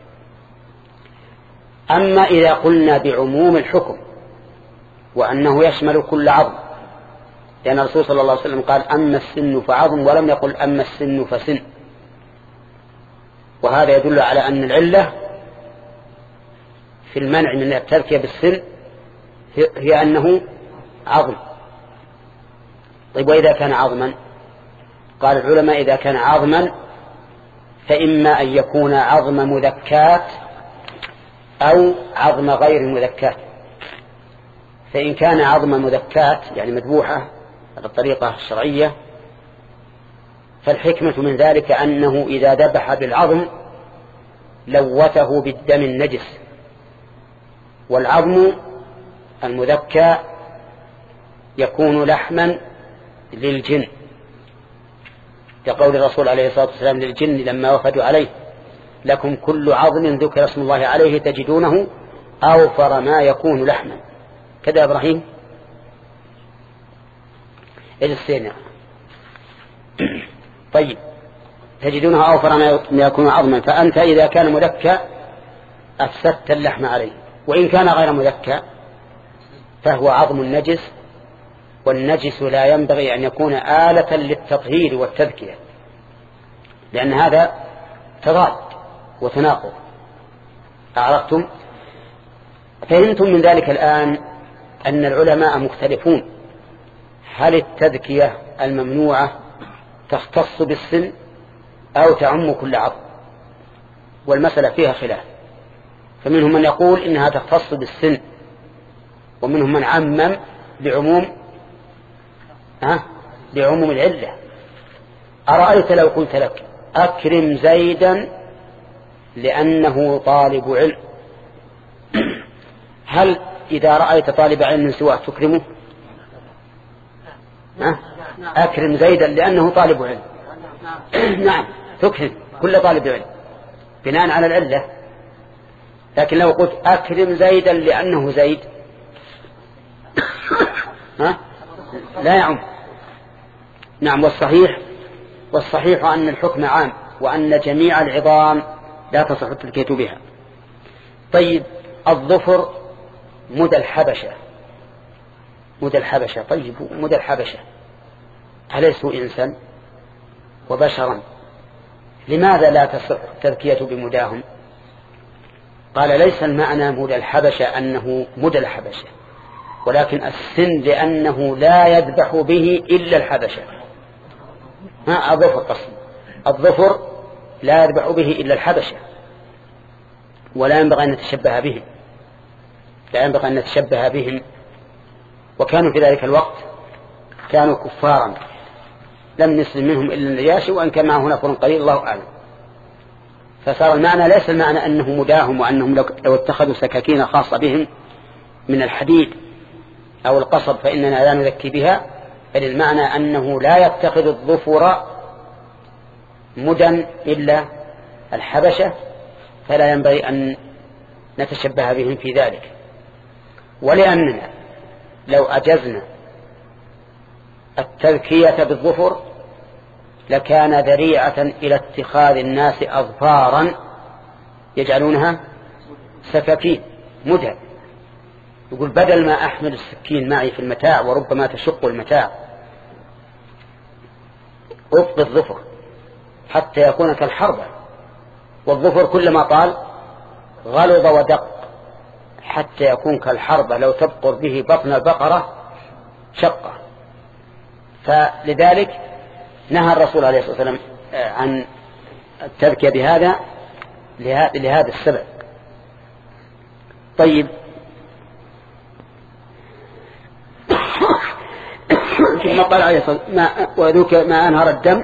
أما إذا قلنا بعموم الحكم وأنه يشمل كل عظم، لأن الرسول صلى الله عليه وسلم قال أما السن فعظم ولم يقل أما السن فسن، وهذا يدل على أن العلة في المنع من التذكية بالسن هي أنه عظم. طيب، وإذا كان عظما؟ قال العلماء إذا كان عظما فإما أن يكون عظم مذكات أو عظم غير مذكات. فإن كان عظم مذكات يعني مذبوحة على الطريقة الشرعية فالحكمة من ذلك أنه إذا ذبح بالعظم لوثه بالدم النجس، والعظم المذكى يكون لحما للجن، كقول الرسول عليه الصلاة والسلام للجن لما وفدوا عليه: لكم كل عظم ذكر اسم الله عليه تجدونه أوفر ما يكون لحما. كذا إبراهيم إلى السنة. طيب، تجدونه أوفر ما يكون عظما، فأنت إذا كان مذكى أفسدت اللحم عليه، وإن كان غير مذكى فهو عظم النجس، والنجس لا ينبغي أن يكون آلة للتطهير والتذكية، لأن هذا تضاد وتناقض. أعرفتم؟ فهمتم من ذلك الآن أن العلماء مختلفون هل التذكية الممنوعة تختص بالسن أو تعم كل عظم، والمسألة فيها خلاف. فمنهم من يقول إنها تختص بالسن، ومنهم من عمم بعموم ها بعموم العلة. أرأيت لو قلت لك أكرم زيدا لأنه طالب علم، هل إذا رأيت طالب علم سواه تكرمه؟ ها؟ أكرم زيدا لأنه طالب علم، نعم تكرم كل طالب علم بناء على العلة. لكن لو قلت أكرم زيدا لأنه زيد ها؟ لا يعم. نعم. والصحيح والصحيح أن الحكم عام وأن جميع العظام لا تصح التذكية بها. طيب الظفر مدى الحبشة مدى الحبشة طيب مدى الحبشة أليسوا إنسان وبشرا؟ لماذا لا تصح التذكية بمداهم؟ قال ليس المعنى مدى الحبشة أنه مدى الحبشة، ولكن السن لأنه لا يذبح به إلا الحبشة. ها الظفر قصد الظفر لا يذبح به إلا الحبشة، ولا ينبغي أن نتشبه بهم لا ينبغي أن نتشبه بهم وكانوا في ذلك الوقت كانوا كفارا لم نسلم منهم إلا النجاشي، وأن كان معه نفر قليل الله أعلم. فصار المعنى ليس المعنى أنه مداهم وأنهم لو اتخذوا سكاكين خاصة بهم من الحديد أو القصب فإننا لا نذكي بها، بل المعنى أنه لا يتخذ الظفر مدى إلا الحبشة، فلا ينبغي أن نتشبه بهم في ذلك. ولأننا لو أجزنا التذكية بالظفر لكان ذريعة إلى اتخاذ الناس أظفارا يجعلونها سكاكين مدى. يقول بدل ما أحمل السكين معي في المتاع وربما تشق المتاع أبقي الظفر حتى يكون كالحربة، والظفر كلما طال غلظ ودق حتى يكون كالحربة لو تبقر به بطن البقرة شقة. فلذلك نهى الرسول عليه الصلاة والسلام عن التذكية بهذا لهذا السبب. طيب ثم قال عليه الصلاة والسلام وذكر ما أنهر الدم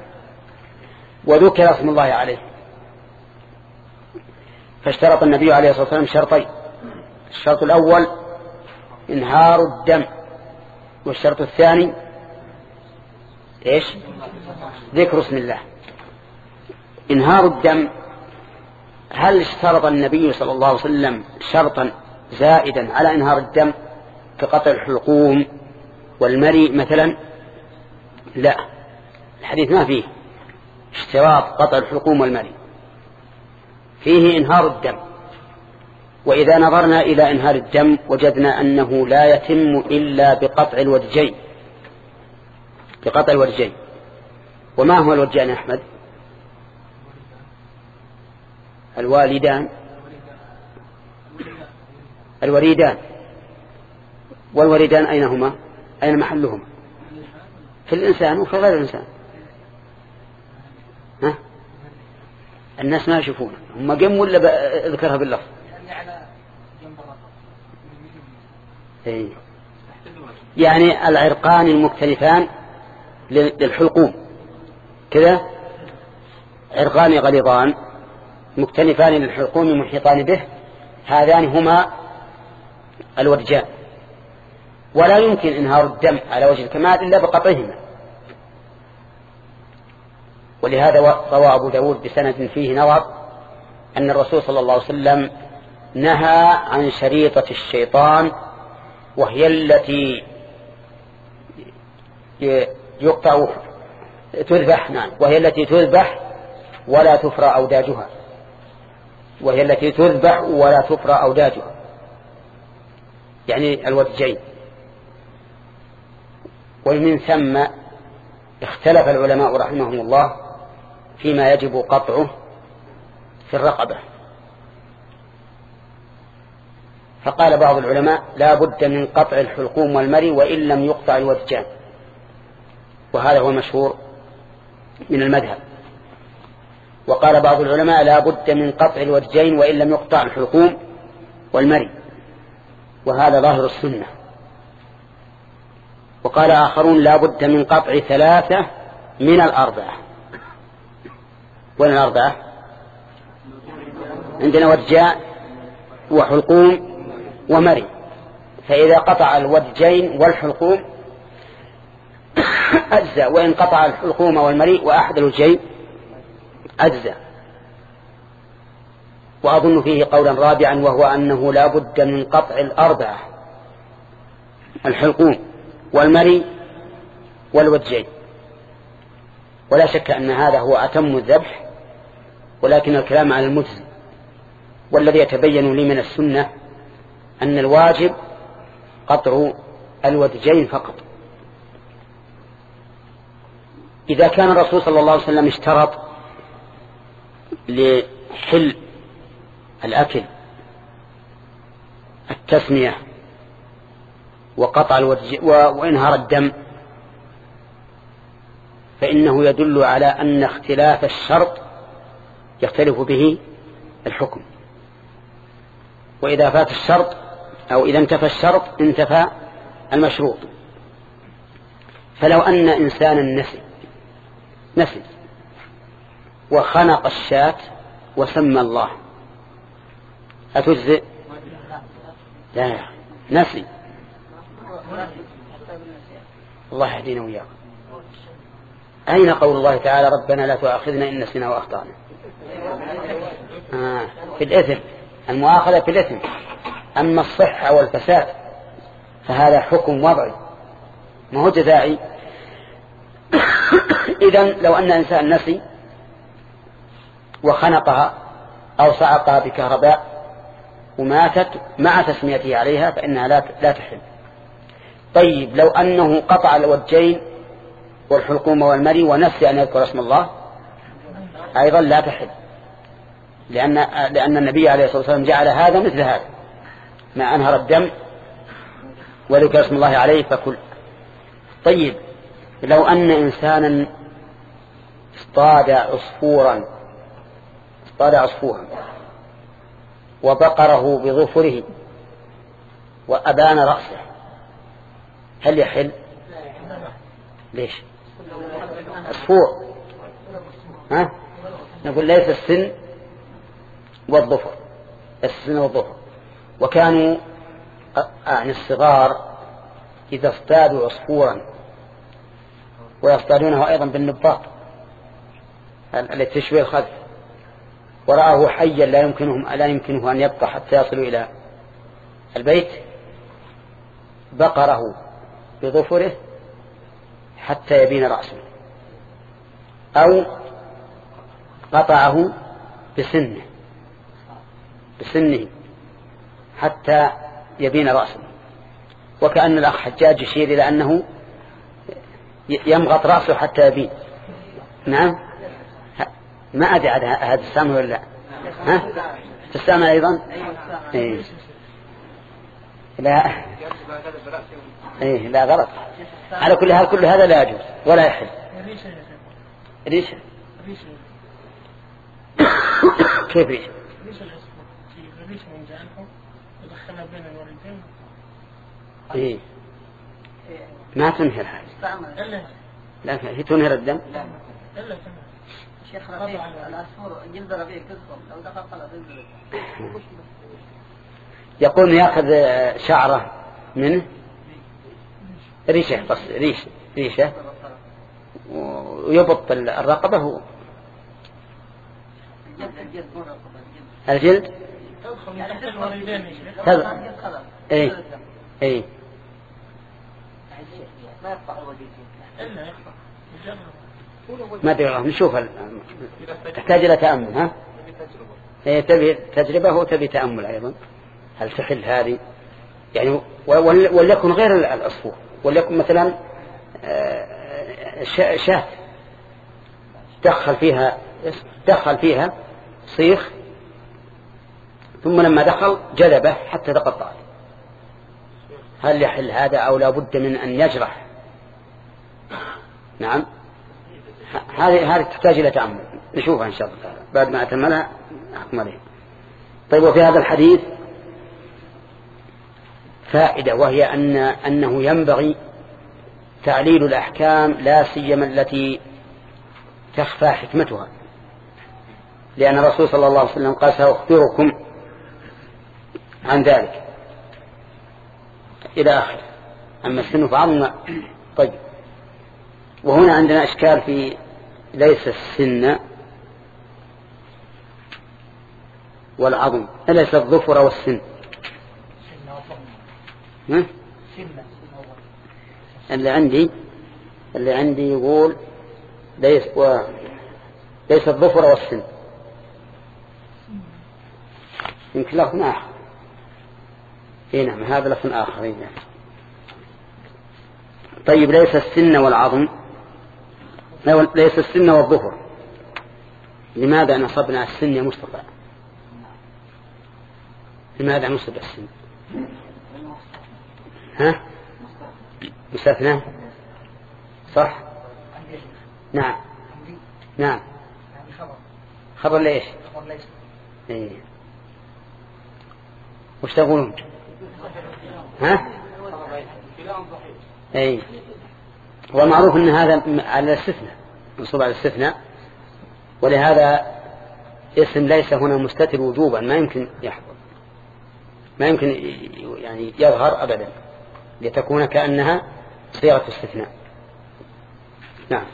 وذكر اسم الله عليه، فاشترط النبي عليه الصلاة والسلام شرطين: الشرط الأول انهار الدم، والشرط الثاني ايش؟ ذكر اسم الله. انهار الدم، هل اشترط النبي صلى الله عليه وسلم شرطا زائدا على انهار الدم كقطع الحلقوم والمري مثلا؟ لا، الحديث ما فيه اشتراط قطع الحلقوم والمري، فيه انهار الدم. وإذا نظرنا إلى انهار الدم وجدنا أنه لا يتم إلا بقطع الودجين بقطع الودجين. وما هو الودجان يا أحمد؟ الوالدان الوريدان. والوريدان أين هما؟ أين محلهما؟ في الإنسان وفي غير الإنسان. ها؟ الناس ما يشوفون هم جم ولا ذكرها باللفظ؟ إيه. يعني العرقان المختلفان للحلقوم كذا، عرقان غليظان مختلفان للحلقوم محيطان به، هذان هما الودجان. ولا يمكن انهار الدم على وجه الكمال إلا بقطعهما. ولهذا روى أبو داود بسند فيه نظر أن الرسول صلى الله عليه وسلم نهى عن شريطة الشيطان، وهي التي يقطع تذبح نعم وهي التي تذبح ولا تفرى أوداجها وهي التي تذبح ولا تفرى أوداجها يعني الودجين. ومن ثم اختلف العلماء رحمهم الله فيما يجب قطعه في الرقبة، فقال بعض العلماء لا بد من قطع الحلقوم والمري وإن لم يقطع الودجان، وهذا هو المشهور من المذهب. وقال بعض العلماء لا بد من قطع الودجين وإن لم يقطع الحلقوم والمري، وهذا ظاهر السنة. وقال آخرون لا بد من قطع ثلاثة من الأربعة. وين الأربعة؟ عندنا ودجاء وحلقوم ومري، فإذا قطع الودجين والحلقوم أجزى، وإن قطع الحلقوم والمريء وأحد الوجهين أجزى. وأظن فيه قولا رابعا، وهو أنه لا بد من قطع الأربعة: الحلقوم والمريء والوجهين. ولا شك أن هذا هو أتم الذبح، ولكن الكلام على المجزي. والذي يتبين لي من السنة أن الواجب قطع الوجهين فقط. إذا كان الرسول صلى الله عليه وسلم اشترط لحل الأكل التسمية وقطع الوجه وإنهار الدم، فإنه يدل على أن اختلاف الشرط يختلف به الحكم. وإذا فات الشرط أو إذا انتفى الشرط انتفى المشروط. فلو أن إنسانا نسي نسي وخنق الشاة وسمى الله أتجزئ؟ لا، نسي. الله يهدينا وإياكم. أين قول الله تعالى ربنا لا تؤاخذنا إن نسينا وأخطأنا؟ آه في الإثم، المؤاخذة في الإثم. أما الصحة والفساد فهذا حكم وضعي ما هو جزائي. إذن لو أن إنسان نسي وخنقها أو صعقها بكهرباء وماتت مع تسميته عليها فإنها لا تحل. طيب لو أنه قطع الوجهين والحلقوم والمري ونسي أن يذكر اسم الله أيضا لا تحل، لأن, لأن النبي عليه الصلاة والسلام جعل هذا مثل هذا: ما أنهر الدم وذكر اسم الله عليه فكل. طيب لو أن إنسانا اصطاد عصفورا اصطاد عصفورا وبقره بظفره وأبان رأسه، هل يحل؟ ليش؟ عصفور، ها؟ نقول ليس السن والظفر، السن والظفر. وكانوا عن الصغار إذا اصطادوا عصفورا ويصطادونه أيضا بالنباط التي تشوي الخلف ورآه حيا لا يمكنهم لا يمكنه أن يبقى حتى يصلوا إلى البيت، بقره بظفره حتى يبين رأسه، أو قطعه بسنه بسنه حتى يبين رأسه. وكأن الأخ حجاج يشير إلى أنه يمغط رأسه حتى يبين. نعم، ما أدري هذا السامع ولا لا؟ ها؟ تستمع أيضا؟ إيه. لا إيه لا غلط. على كل حال كل هذا لا يجوز ولا يحل. ريشة كيف ريشة؟ ريشة من جانبه ودخلها بين الوالدين. إيه ما تنهر هذا. لا هي تنهر الدم. لا إلا تنهر. شيخ رفيق العصفور جلد رفيق تدخل لو دخل خلاص ينزل. يقول يأخذ شعره منه ريشة بس ريشة ريشة ويبط الرقبة هو الجلد هذا اي اي ما ادري نشوف تحتاج الى تأمل. ها هي تبي تجربة وتبي تأمل ايضا. هل تحل هذه يعني وليكن غير العصفور، وليكن مثلا شاة دخل فيها دخل فيها صيخ ثم لما دخل جلبه حتى تقطعت، هل يحل هذا أو لا بد من أن يجرح؟ نعم هذه هذه تحتاج إلى تأمل، نشوفها إن شاء الله تعالى بعد ما أتمنى أحكم عليها. طيب وفي هذا الحديث فائدة، وهي أن أنه ينبغي تعليل الأحكام لا سيما التي تخفى حكمتها، لأن الرسول صلى الله عليه وسلم قال سأخبركم عن ذلك إلى آخر. أما السن فعظم. طيب وهنا عندنا إشكال في ليس السن والعظم، ليس الظفر والسن. ها؟ اللي عندي اللي عندي يقول ليس و... ليس الظفر والسن، يمكن لفظ آخر. إيه نعم، هذا لفظ آخر. إيه نعم. طيب ليس السن والعظم، ليس السن والظفر، لماذا نصبنا السن يا مصطفى؟ لماذا نصب السن؟ ها؟ مستثنى صح؟ نعم نعم. خبر ليش؟ ايه. وش تقولون؟ ها؟ ايه. هو معروف ان هذا على الاستثناء، منصوب على الاستثناء، ولهذا اسم ليس هنا مستتر وجوبا، ما يمكن يحضر، ما يمكن يعني يظهر ابدا، لتكون كأنها صيغة استثناء. نعم.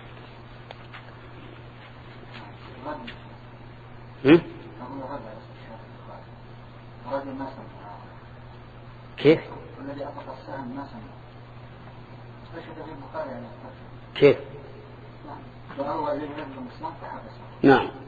هم؟ كيف؟ الذي أطلق السهم ما سمع استشهد في البخاري يعني. كيف؟ نعم. وهو الذي يبدو مصنف فحبسه. نعم.